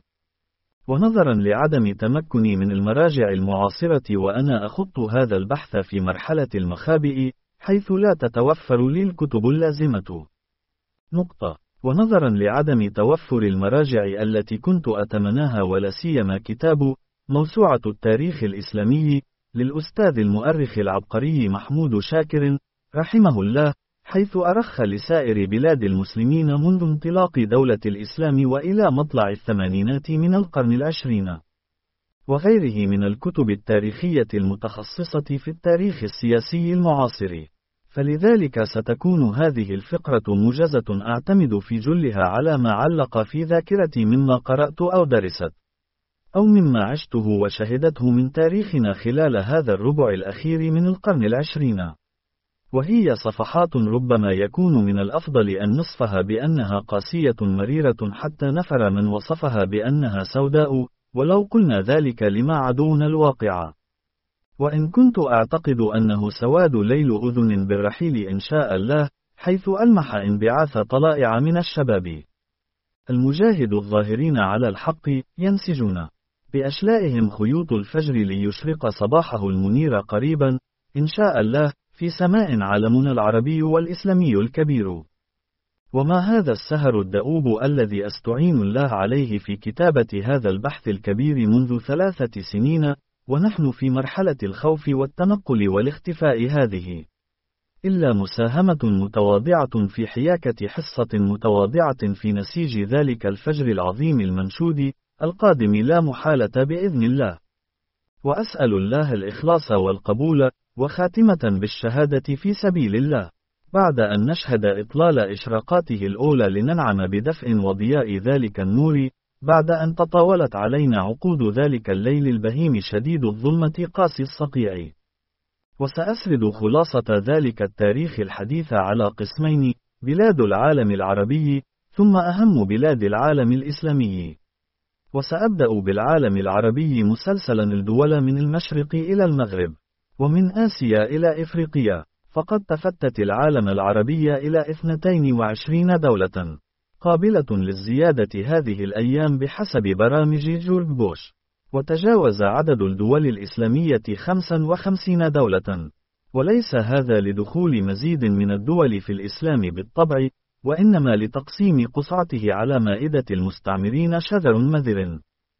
ونظرا لعدم تمكني من المراجع المعاصرة وأنا أخط هذا البحث في مرحلة المخابئ، حيث لا تتوفر لي الكتب اللازمة. نقطة. ونظرا لعدم توفر المراجع التي كنت أتمناها، ولا سيما كتاب موسوعة التاريخ الإسلامي للأستاذ المؤرخ العبقري محمود شاكر رحمه الله، حيث أرخ لسائر بلاد المسلمين منذ انطلاق دولة الإسلام وإلى مطلع الثمانينات من القرن العشرين، وغيره من الكتب التاريخية المتخصصة في التاريخ السياسي المعاصر. فلذلك ستكون هذه الفقرة موجزة أعتمد في جلها على ما علق في ذاكرتي مما قرأت أو درست، أو مما عشته وشهدته من تاريخنا خلال هذا الربع الأخير من القرن العشرين. وهي صفحات ربما يكون من الأفضل أن نصفها بأنها قاسية مريرة حتى نفر من وصفها بأنها سوداء، ولو قلنا ذلك لما عدونا الواقع. وإن كنت أعتقد أنه سواد ليل أذن بالرحيل إن شاء الله، حيث ألمح انبعاث طلائع من الشباب المجاهد الظاهرين على الحق ينسجون بأشلائهم خيوط الفجر ليشرق صباحه المنير قريبا إن شاء الله في سماء عالمنا العربي والإسلامي الكبير. وما هذا السهر الدؤوب الذي أستعين الله عليه في كتابة هذا البحث الكبير منذ ثلاثة سنين، ونحن في مرحلة الخوف والتنقل والاختفاء هذه، إلا مساهمة متواضعة في حياكة حصة متواضعة في نسيج ذلك الفجر العظيم المنشود القادم لا محالة بإذن الله. وأسأل الله الإخلاص والقبول، وخاتمة بالشهادة في سبيل الله، بعد أن نشهد إطلال إشراقاته الأولى لننعم بدفء وضياء ذلك النور، بعد أن تطاولت علينا عقود ذلك الليل البهيم شديد الظلمة قاسي الصقيع. وسأسرد خلاصة ذلك التاريخ الحديث على قسمين: بلاد العالم العربي، ثم أهم بلاد العالم الإسلامي. وسأبدأ بالعالم العربي مسلسلا الدول من المشرق إلى المغرب، ومن آسيا إلى إفريقيا. فقد تفتت العالم العربي إلى اثنتين وعشرين دولة، قابلة للزيادة هذه الأيام بحسب برامج جورج بوش. وتجاوز عدد الدول الإسلامية خمسة وخمسين دولة، وليس هذا لدخول مزيد من الدول في الإسلام بالطبع، وإنما لتقسيم قصعته على مائدة المستعمرين شذر مذر.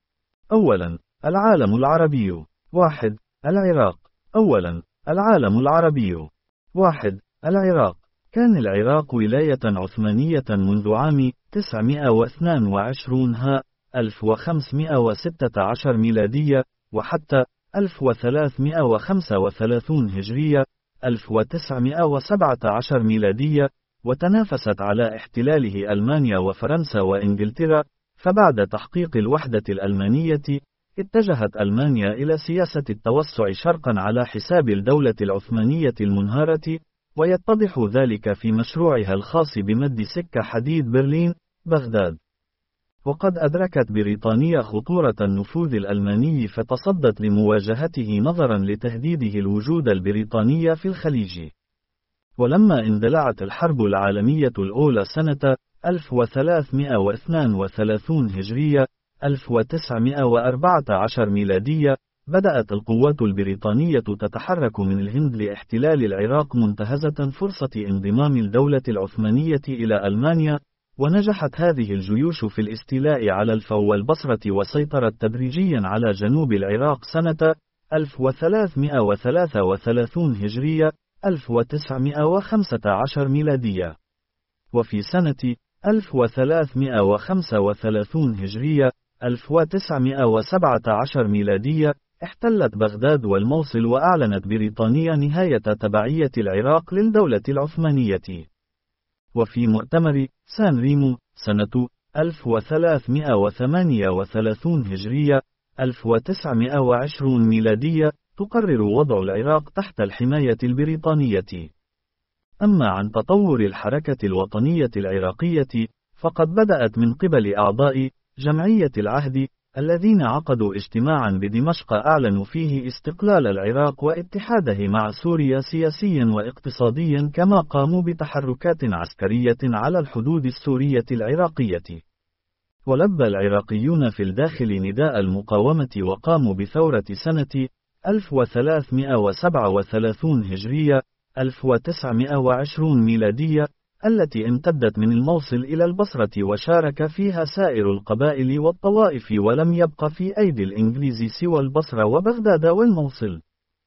أولا، العالم العربي. واحد. العراق. أولا، العالم العربي. واحد. العراق. كان العراق ولاية عثمانية منذ عام تسعمائة واثنين وعشرين ها ألف وخمسمائة وستة عشر ميلادية، وحتى ألف وثلاثمائة وخمسة وثلاثين هجرية ألف وتسعمائة وسبعة عشر ميلادية، وتنافست على احتلاله ألمانيا وفرنسا وإنجلترا. فبعد تحقيق الوحدة الألمانية، اتجهت ألمانيا إلى سياسة التوسع شرقا على حساب الدولة العثمانية المنهارة، ويتضح ذلك في مشروعها الخاص بمد سكة حديد برلين بغداد. وقد أدركت بريطانيا خطورة النفوذ الألماني فتصدت لمواجهته نظرا لتهديده الوجود البريطاني في الخليج. ولما اندلعت الحرب العالمية الأولى سنة ألف وثلاثمائة واثنين وثلاثين هجرية ألف وتسعمائة وأربعة عشر ميلادية، بدأت القوات البريطانية تتحرك من الهند لاحتلال العراق، منتهزة فرصة انضمام الدولة العثمانية إلى ألمانيا. ونجحت هذه الجيوش في الاستيلاء على الفو والبصرة، وسيطرت تدريجيا على جنوب العراق سنة ألف وثلاثمائة وثلاثة وثلاثين هجرية ألف وتسعمائة وخمسة عشر ميلادية. وفي سنة ألف وثلاثمائة وخمسة وثلاثين هجرية ألف وتسعمائة وسبعة عشر ميلادية احتلت بغداد والموصل، وأعلنت بريطانيا نهاية تبعية العراق للدولة العثمانية. وفي مؤتمر سان ريمو سنة ألف وثلاثمائة وثمانية وثلاثين هجرية ألف وتسعمائة وعشرين ميلادية تقرر وضع العراق تحت الحماية البريطانية. أما عن تطور الحركة الوطنية العراقية، فقد بدأت من قبل أعضاء جمعية العهد الذين عقدوا اجتماعا بدمشق أعلنوا فيه استقلال العراق واتحاده مع سوريا سياسيا واقتصاديا، كما قاموا بتحركات عسكرية على الحدود السورية العراقية. ولبى العراقيون في الداخل نداء المقاومة، وقاموا بثورة سنة ألف وثلاثمائة وسبعة وثلاثين هجرية ألف وتسعمائة وعشرين ميلادية، التي امتدت من الموصل إلى البصرة، وشارك فيها سائر القبائل والطوائف، ولم يبق في أيدي الإنجليز سوى البصرة وبغداد والموصل.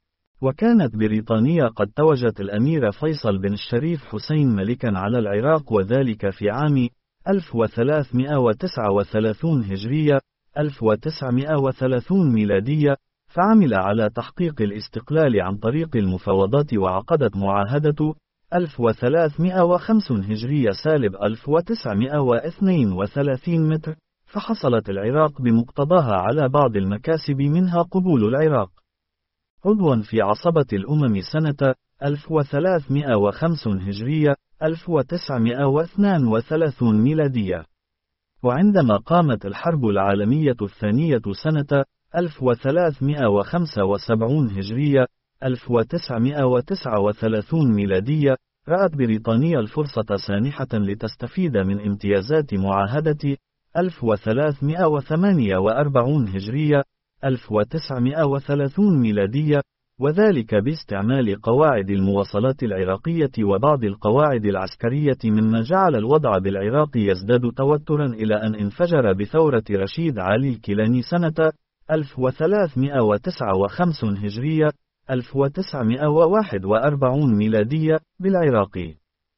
وكانت بريطانيا قد توجت الأمير فيصل بن الشريف حسين ملكا على العراق، وذلك في عام ألف وثلاثمائة وتسعة وثلاثين هجرية ألف وتسعمائة وثلاثين ميلادية، فعمل على تحقيق الاستقلال عن طريق المفاوضات، وعقدت معاهدة ألف وثلاثمائة وخمسين هجرية سالب ألف وتسعمائة واثنين وثلاثين متر، فحصلت العراق بمقتضاها على بعض المكاسب، منها قبول العراق عضوا في عصبة الأمم سنة ألف وثلاثمائة وخمسين هجرية ألف وتسعمائة واثنين وثلاثين ميلادية. وعندما قامت الحرب العالمية الثانية سنة ألف وثلاثمائة وخمسة وسبعين هجرية ألف وتسعمائة وتسعة وثلاثين ميلادية، رأت بريطانيا الفرصة سانحة لتستفيد من امتيازات معاهدة ألف وثلاثمائة وثمانية وأربعين هجرية ألف وتسعمائة وثلاثين ميلادية، وذلك باستعمال قواعد المواصلات العراقية وبعض القواعد العسكرية، مما جعل الوضع بالعراق يزداد توترا، إلى أن انفجر بثورة رشيد علي الكيلاني سنة ألف وثلاثمائة وتسعة وخمسين هجرية ألف وتسعمائة وواحد وأربعين ميلادية بالعراق.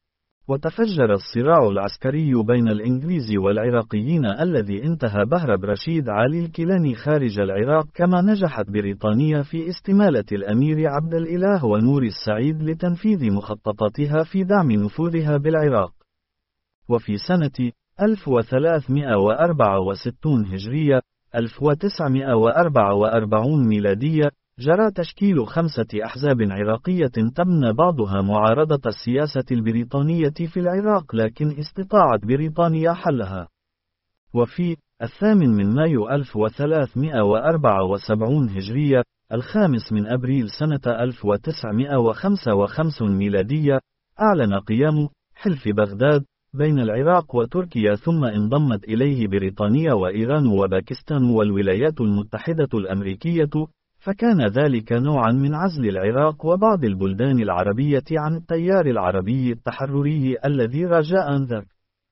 وتفجر الصراع العسكري بين الإنجليز والعراقيين الذي انتهى بهرب رشيد علي الكيلاني خارج العراق، كما نجحت بريطانيا في استمالة الأمير عبد الإله ونور السعيد لتنفيذ مخططاتها في دعم نفوذها بالعراق. وفي سنة ألف وثلاثمائة وأربعة وستين هجرية ألف وتسعمائة وأربعة وأربعين ميلادية جرى تشكيل خمسة أحزاب عراقية تبنى بعضها معارضة السياسة البريطانية في العراق، لكن استطاعت بريطانيا حلها. وفي الثامن من مايو ألف وثلاثمائة وأربعة وسبعين هجرية، الخامس من أبريل سنة ألف وتسعمائة وخمسة وخمسين ميلادية، أعلن قيام حلف بغداد بين العراق وتركيا، ثم انضمت إليه بريطانيا وإيران وباكستان والولايات المتحدة الأمريكية، فكان ذلك نوعا من عزل العراق وبعض البلدان العربية عن التيار العربي التحرري الذي رجاء آنذاك.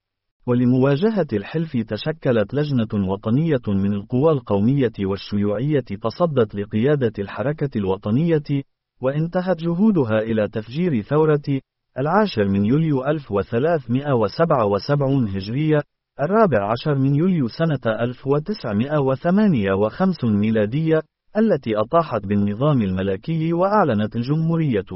ولمواجهة الحلف تشكلت لجنة وطنية من القوى القومية والشيوعية تصدت لقيادة الحركة الوطنية، وانتهت جهودها إلى تفجير ثورة العاشر من يوليو ألف وثلاثمائة وسبعة وسبعين هجرية، الرابع عشر من يوليو سنة ألف وتسعمائة وثمانية وخمسين ميلادية، التي أطاحت بالنظام الملكي وأعلنت الجمهورية.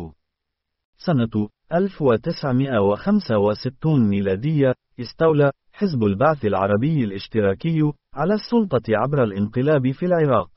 سنة ألف وتسعمائة وخمسة وستين ميلادية، استولى حزب البعث العربي الاشتراكي على السلطة عبر الانقلاب في العراق،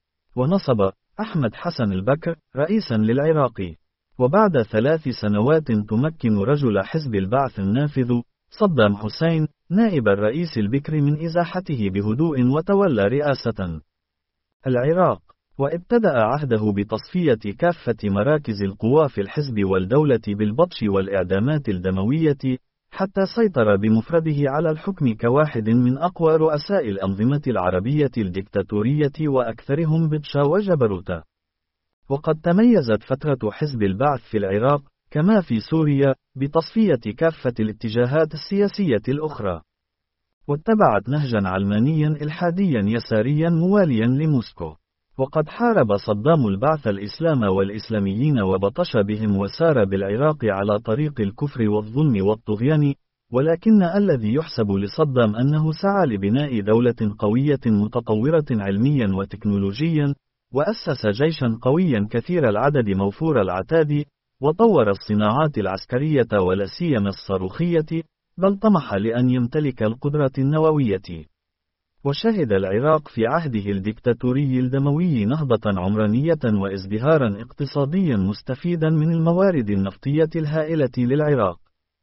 ونصب أحمد حسن البكر رئيسا للعراق. وبعد ثلاث سنوات تمكن رجل حزب البعث النافذ صدام حسين نائب الرئيس البكر من إزاحته بهدوء، وتولى رئاسة العراق، وابتدأ عهده بتصفية كافة مراكز القوى في الحزب والدولة بالبطش والإعدامات الدموية، حتى سيطر بمفرده على الحكم كواحد من أقوى رؤساء الأنظمة العربية الدكتاتورية وأكثرهم بطشا وجبروتا. وقد تميزت فترة حزب البعث في العراق كما في سوريا بتصفية كافة الاتجاهات السياسية الأخرى، واتبعت نهجا علمانيا إلحاديا يساريا مواليا لموسكو. وقد حارب صدام البعث الإسلام والإسلاميين وبطش بهم وسار بالعراق على طريق الكفر والظلم والطغيان، ولكن الذي يحسب لصدام أنه سعى لبناء دولة قوية متطورة علميا وتكنولوجيا، وأسس جيشا قويا كثير العدد موفور العتاد، وطور الصناعات العسكرية ولا سيما الصاروخية، بل طمح لأن يمتلك القدرة النووية. وشهد العراق في عهده الدكتاتوري الدموي نهضة عمرانية وازدهارا اقتصاديا مستفيدا من الموارد النفطية الهائلة للعراق.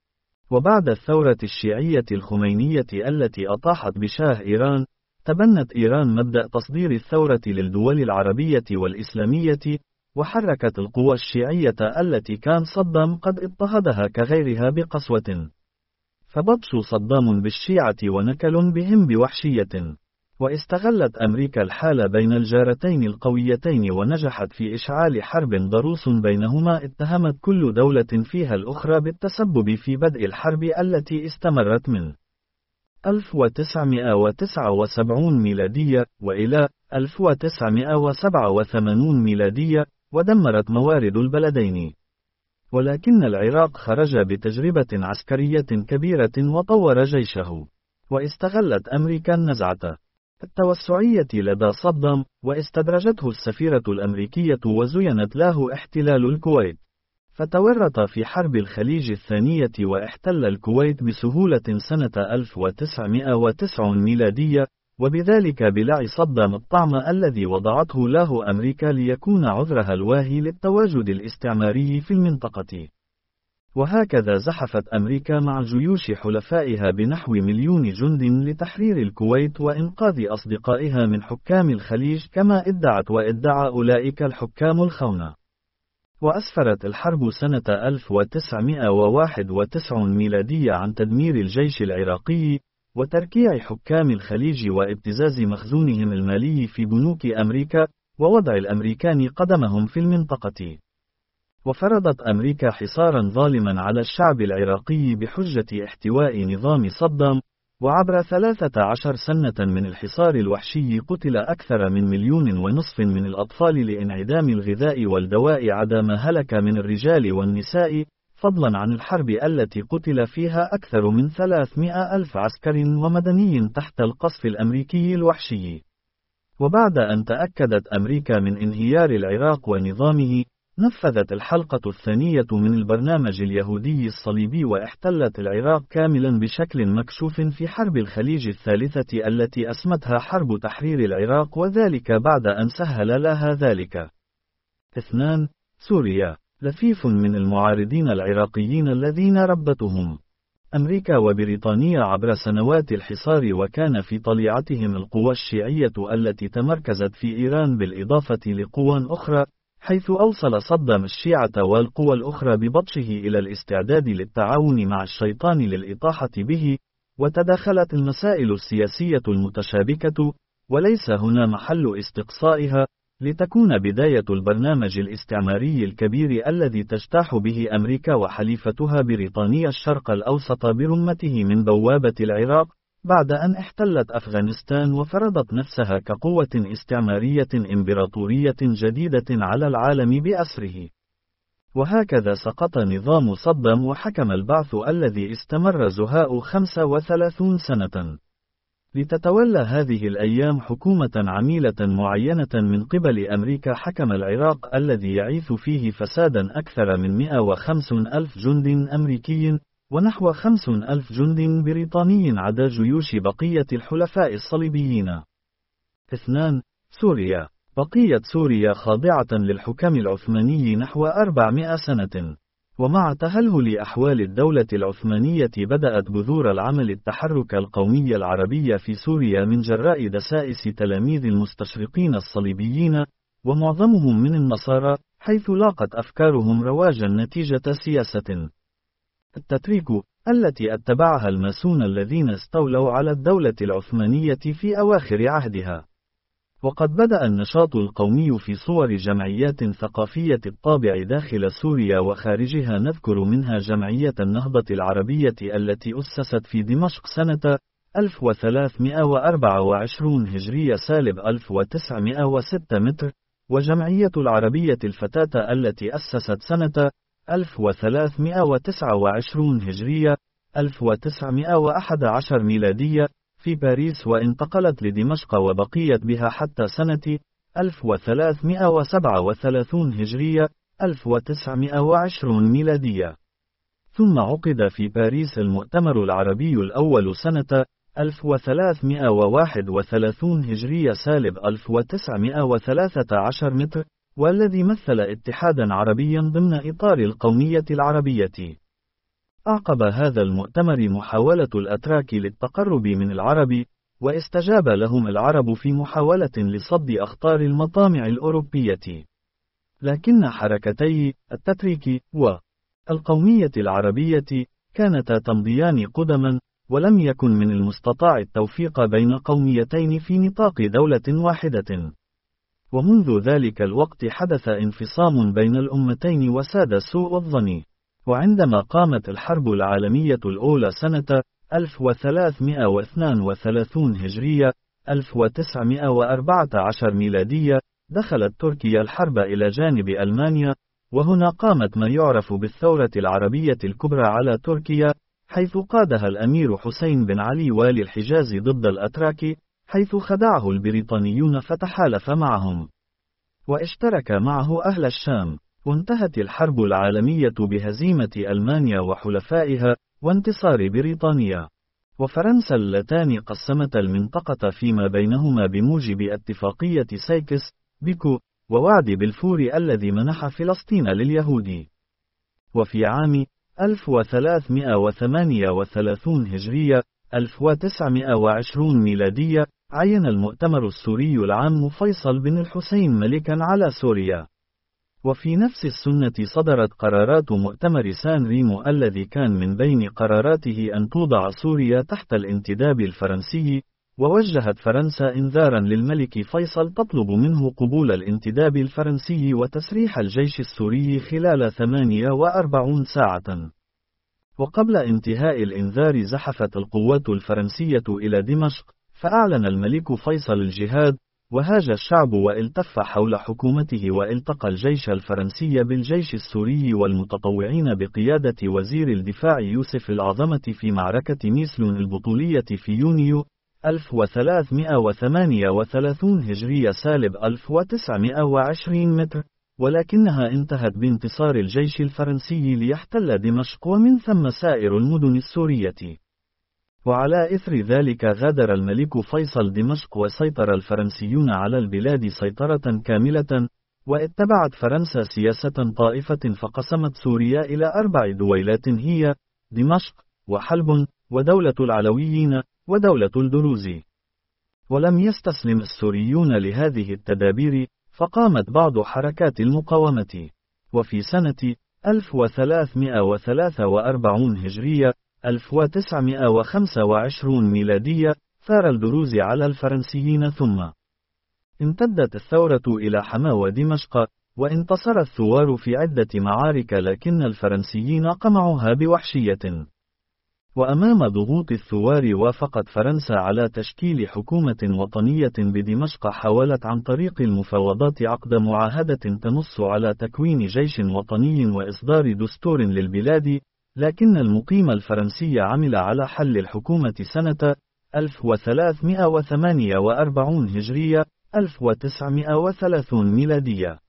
وبعد الثورة الشيعية الخمينية التي أطاحت بشاه إيران، تبنت إيران مبدأ تصدير الثورة للدول العربية والإسلامية، وحركت القوى الشيعية التي كان صدام قد اضطهدها كغيرها بقسوة. فبطش صدام بالشيعة ونكل بهم بوحشية. واستغلت أمريكا الحال بين الجارتين القويتين ونجحت في إشعال حرب ضروس بينهما، اتهمت كل دولة فيها الأخرى بالتسبب في بدء الحرب التي استمرت من ألف وتسعمائة وتسعة وسبعين ميلادية وإلى ألف وتسعمائة وسبعة وثمانين ميلادية، ودمرت موارد البلدين. ولكن العراق خرج بتجربة عسكرية كبيرة وطور جيشه. واستغلت أمريكا النزعة التوسعية لدى صدام، واستدرجته السفيرة الأمريكية وزينت له احتلال الكويت، فتورط في حرب الخليج الثانية واحتل الكويت بسهولة سنة ألف وتسعمائة وتسعين ميلادية، وبذلك بلع صدام الطعم الذي وضعته له أمريكا ليكون عذرها الواهي للتواجد الاستعماري في المنطقة. وهكذا زحفت أمريكا مع جيوش حلفائها بنحو مليون جند لتحرير الكويت وإنقاذ أصدقائها من حكام الخليج، كما ادعت وادعى أولئك الحكام الخونة. وأسفرت الحرب سنة ألف وتسعمائة وواحد وتسعين ميلادية عن تدمير الجيش العراقي، وتركيع حكام الخليج وابتزاز مخزونهم المالي في بنوك أمريكا، ووضع الأمريكان قدمهم في المنطقة. وفرضت أمريكا حصارا ظالما على الشعب العراقي بحجة احتواء نظام صدام، وعبر ثلاثة عشر سنة من الحصار الوحشي قتل أكثر من مليون ونصف من الأطفال لانعدام الغذاء والدواء، عدا ما هلك من الرجال والنساء، فضلا عن الحرب التي قتل فيها أكثر من ثلاثمائة ألف عسكر ومدني تحت القصف الأمريكي الوحشي. وبعد أن تأكدت أمريكا من انهيار العراق ونظامه، نفذت الحلقة الثانية من البرنامج اليهودي الصليبي واحتلت العراق كاملا بشكل مكشوف في حرب الخليج الثالثة التي أسمتها حرب تحرير العراق، وذلك بعد أن سهل لها ذلك اثنان. سوريا. لفيف من المعارضين العراقيين الذين ربتهم أمريكا وبريطانيا عبر سنوات الحصار، وكان في طليعتهم القوى الشيعية التي تمركزت في إيران بالإضافة لقوى أخرى، حيث أوصل صدام الشيعة والقوى الأخرى ببطشه إلى الاستعداد للتعاون مع الشيطان للإطاحة به. وتداخلت المسائل السياسية المتشابكة، وليس هنا محل استقصائها، لتكون بداية البرنامج الاستعماري الكبير الذي تجتاح به أمريكا وحليفتها بريطانيا الشرق الأوسط برمته من بوابة العراق، بعد أن احتلت أفغانستان وفرضت نفسها كقوة استعمارية إمبراطورية جديدة على العالم بأسره. وهكذا سقط نظام صدام وحكم البعث الذي استمر زهاء خمس وثلاثين سنة. لتتولى هذه الأيام حكومة عميلة معينة من قبل أمريكا حكم العراق الذي يعيث فيه فسادا أكثر من مئة وخمسين ألف جند أمريكي، ونحو خمسين ألف جند بريطاني عدا جيوش بقية الحلفاء الصليبيين. اثنان. سوريا. بقيت سوريا خاضعة للحكم العثماني نحو أربعمائة سنة، ومع تهلهل أحوال الدولة العثمانية بدأت بذور العمل التحرك القومي العربي في سوريا من جراء دسائس تلاميذ المستشرقين الصليبيين، ومعظمهم من النصارى، حيث لاقت أفكارهم رواجا نتيجة سياسة التتريك التي اتبعها الماسون الذين استولوا على الدولة العثمانية في أواخر عهدها. وقد بدأ النشاط القومي في صور جمعيات ثقافية الطابع داخل سوريا وخارجها، نذكر منها جمعية النهضة العربية التي أسست في دمشق سنة ألف وثلاثمائة وأربعة وعشرين هجرية سالب ألف وتسعمائة وستة متر، وجمعية العربية الفتاة التي أسست سنة ألف وثلاثمائة وتسعة وعشرين هجرية ألف وتسعمائة وأحد عشر ميلادية في باريس، وانتقلت لدمشق وبقيت بها حتى سنة ألف وثلاثمائة وسبعة وثلاثين هجرية ألف وتسعمائة وعشرين ميلادية. ثم عقد في باريس المؤتمر العربي الأول سنة ألف وثلاثمائة وواحد وثلاثين هجرية سالب ألف وتسعمائة وثلاثة عشر متر، والذي مثل اتحادا عربيا ضمن إطار القومية العربية. أعقب هذا المؤتمر محاولة الأتراك للتقرب من العرب، واستجاب لهم العرب في محاولة لصد أخطار المطامع الأوروبية. لكن حركتي التتريك والقومية العربية كانتا تمضيان قدما، ولم يكن من المستطاع التوفيق بين قوميتين في نطاق دولة واحدة. ومنذ ذلك الوقت حدث انفصام بين الأمتين وساد سوء الظن. وعندما قامت الحرب العالمية الأولى سنة ألف وثلاثمائة واثنين وثلاثين هجرية ألف وتسعمائة وأربعة عشر ميلادية، دخلت تركيا الحرب إلى جانب ألمانيا، وهنا قامت ما يعرف بالثورة العربية الكبرى على تركيا، حيث قادها الأمير حسين بن علي والي الحجاز ضد الأتراك، حيث خدعه البريطانيون فتحالف معهم واشترك معه أهل الشام. وانتهت الحرب العالمية بهزيمة ألمانيا وحلفائها وانتصار بريطانيا. وفرنسا اللتان قسمتا المنطقة فيما بينهما بموجب اتفاقية سايكس بيكو ووعد بلفور الذي منح فلسطين لليهود. وفي عام ألف وثلاثمائة وثمانية وثلاثين هجرية ألف وتسعمائة وعشرين ميلادية عين المؤتمر السوري العام فيصل بن الحسين ملكا على سوريا. وفي نفس السنة صدرت قرارات مؤتمر سان ريمو الذي كان من بين قراراته أن توضع سوريا تحت الانتداب الفرنسي، ووجهت فرنسا إنذارا للملك فيصل تطلب منه قبول الانتداب الفرنسي وتسريح الجيش السوري خلال ثمانية وأربعين ساعة. وقبل انتهاء الإنذار زحفت القوات الفرنسية إلى دمشق، فأعلن الملك فيصل الجهاد، وهاج الشعب والتف حول حكومته، والتقى الجيش الفرنسي بالجيش السوري والمتطوعين بقيادة وزير الدفاع يوسف العظمة في معركة ميسلون البطولية في يونيو ألف وثلاثمائة وثمانية وثلاثين هجرية سالب ألف وتسعمائة وعشرين متر، ولكنها انتهت بانتصار الجيش الفرنسي ليحتل دمشق ومن ثم سائر المدن السورية. وعلى إثر ذلك غادر الملك فيصل دمشق، وسيطر الفرنسيون على البلاد سيطرة كاملة، واتبعت فرنسا سياسة طائفة فقسمت سوريا إلى أربع دويلات هي دمشق، وحلب، ودولة العلويين، ودولة الدروز. ولم يستسلم السوريون لهذه التدابير، فقامت بعض حركات المقاومة. وفي سنة ألف وثلاثمائة وثلاثة وأربعين هجرية ألف وتسعمائة وخمسة وعشرين ميلادية ثار الدروز على الفرنسيين، ثم امتدت الثورة إلى حما ودمشق، وانتصر الثوار في عدة معارك، لكن الفرنسيين قمعوها بوحشية. وأمام ضغوط الثوار وافقت فرنسا على تشكيل حكومة وطنية بدمشق، حاولت عن طريق المفاوضات عقد معاهدة تنص على تكوين جيش وطني وإصدار دستور للبلاد، لكن المقيم الفرنسي عمل على حل الحكومة سنة ألف وثلاثمائة وثمانية وأربعين هجرية ألف وتسعمائة وثلاثين ميلادية.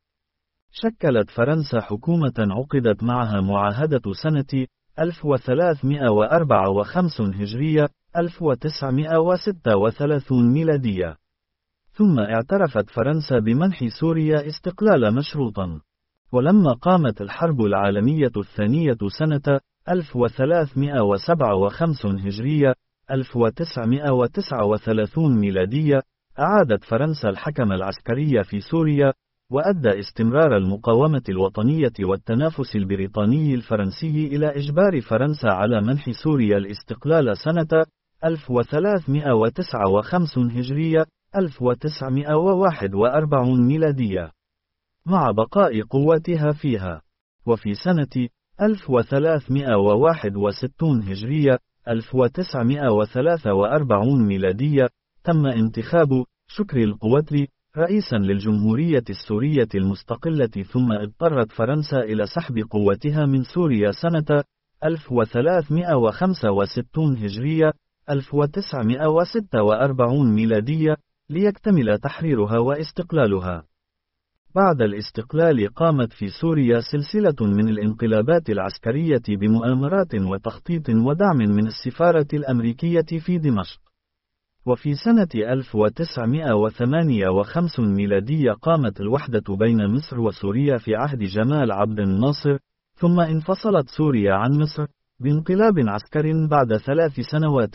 شكلت فرنسا حكومة عقدت معها معاهدة سنة ألف وثلاثمائة وأربعة وخمسين هجرية ألف وتسعمائة وستة وثلاثين ميلادية. ثم اعترفت فرنسا بمنح سوريا استقلال مشروطا. ولما قامت الحرب العالمية الثانية سنة ألف وثلاثمائة وسبعة وخمسين هجرية ألف وتسعمائة وتسعة وثلاثين ميلادية، أعادت فرنسا الحكم العسكري في سوريا، وأدى استمرار المقاومة الوطنية والتنافس البريطاني الفرنسي إلى إجبار فرنسا على منح سوريا الاستقلال سنة ألف وثلاثمائة وتسعة وخمسين هجرية ألف وتسعمائة وواحد وأربعين ميلادية، مع بقاء قواتها فيها. وفي سنة ألف وثلاثمائة وواحد وستين هجرية ألف وتسعمائة وثلاثة وأربعين ميلادية تم انتخاب شكري القواتلي رئيسا للجمهورية السورية المستقلة، ثم اضطرت فرنسا إلى سحب قوتها من سوريا سنة ألف وثلاثمائة وخمسة وستين هجرية ألف وتسعمائة وستة وأربعين ميلادية ليكتمل تحريرها واستقلالها. بعد الاستقلال قامت في سوريا سلسلة من الانقلابات العسكرية بمؤامرات وتخطيط ودعم من السفارة الأمريكية في دمشق. وفي سنة ألف وتسعمائة وثمانية وخمسين ميلادية قامت الوحدة بين مصر وسوريا في عهد جمال عبد الناصر، ثم انفصلت سوريا عن مصر بانقلاب عسكري بعد ثلاث سنوات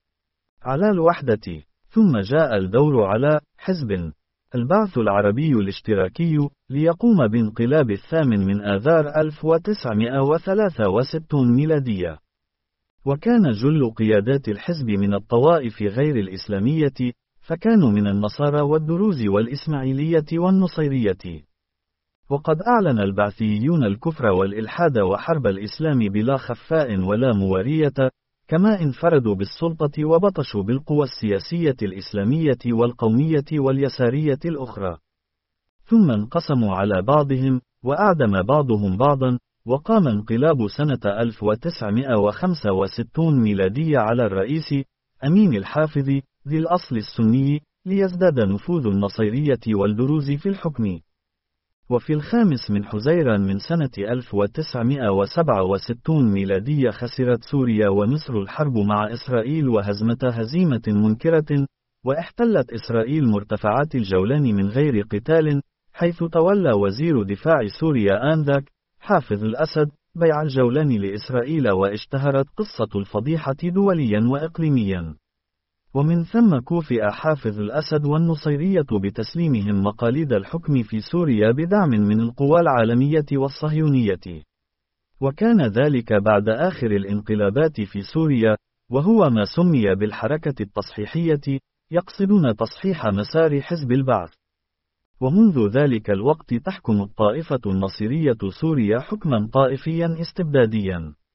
على الوحدة. ثم جاء الدور على حزب البعث العربي الاشتراكي ليقوم بانقلاب الثامن من آذار ألف وتسعمائة وثلاثة وستين ميلادية. وكان جل قيادات الحزب من الطوائف غير الإسلامية، فكانوا من النصارى والدروز والإسماعيلية والنصيرية. وقد أعلن البعثيون الكفر والإلحاد وحرب الإسلام بلا خفاء ولا موارية، كما انفردوا بالسلطة وبطشوا بالقوى السياسية الإسلامية والقومية واليسارية الأخرى. ثم انقسموا على بعضهم، وأعدم بعضهم بعضا، وقام انقلاب سنة ألف وتسعمائة وخمسة وستين ميلادية على الرئيس أمين الحافظ ذي الأصل السني، ليزداد نفوذ النصيرية والدروز في الحكم. وفي الخامس من حزيران من سنة ألف وتسعمائة وسبعة وستين ميلادية خسرت سوريا ومصر الحرب مع إسرائيل وهزمت هزيمة منكرة، واحتلت إسرائيل مرتفعات الجولان من غير قتال، حيث تولى وزير دفاع سوريا آنذاك حافظ الأسد بيع الجولان لإسرائيل، واشتهرت قصة الفضيحة دوليا وإقليميا. ومن ثم كوفئ حافظ الأسد والنصيرية بتسليمهم مقاليد الحكم في سوريا بدعم من القوى العالمية والصهيونية. وكان ذلك بعد آخر الانقلابات في سوريا، وهو ما سمي بالحركة التصحيحية، يقصدون تصحيح مسار حزب البعث. ومنذ ذلك الوقت تحكم الطائفة النصيرية سوريا حكما طائفيا استبداديا.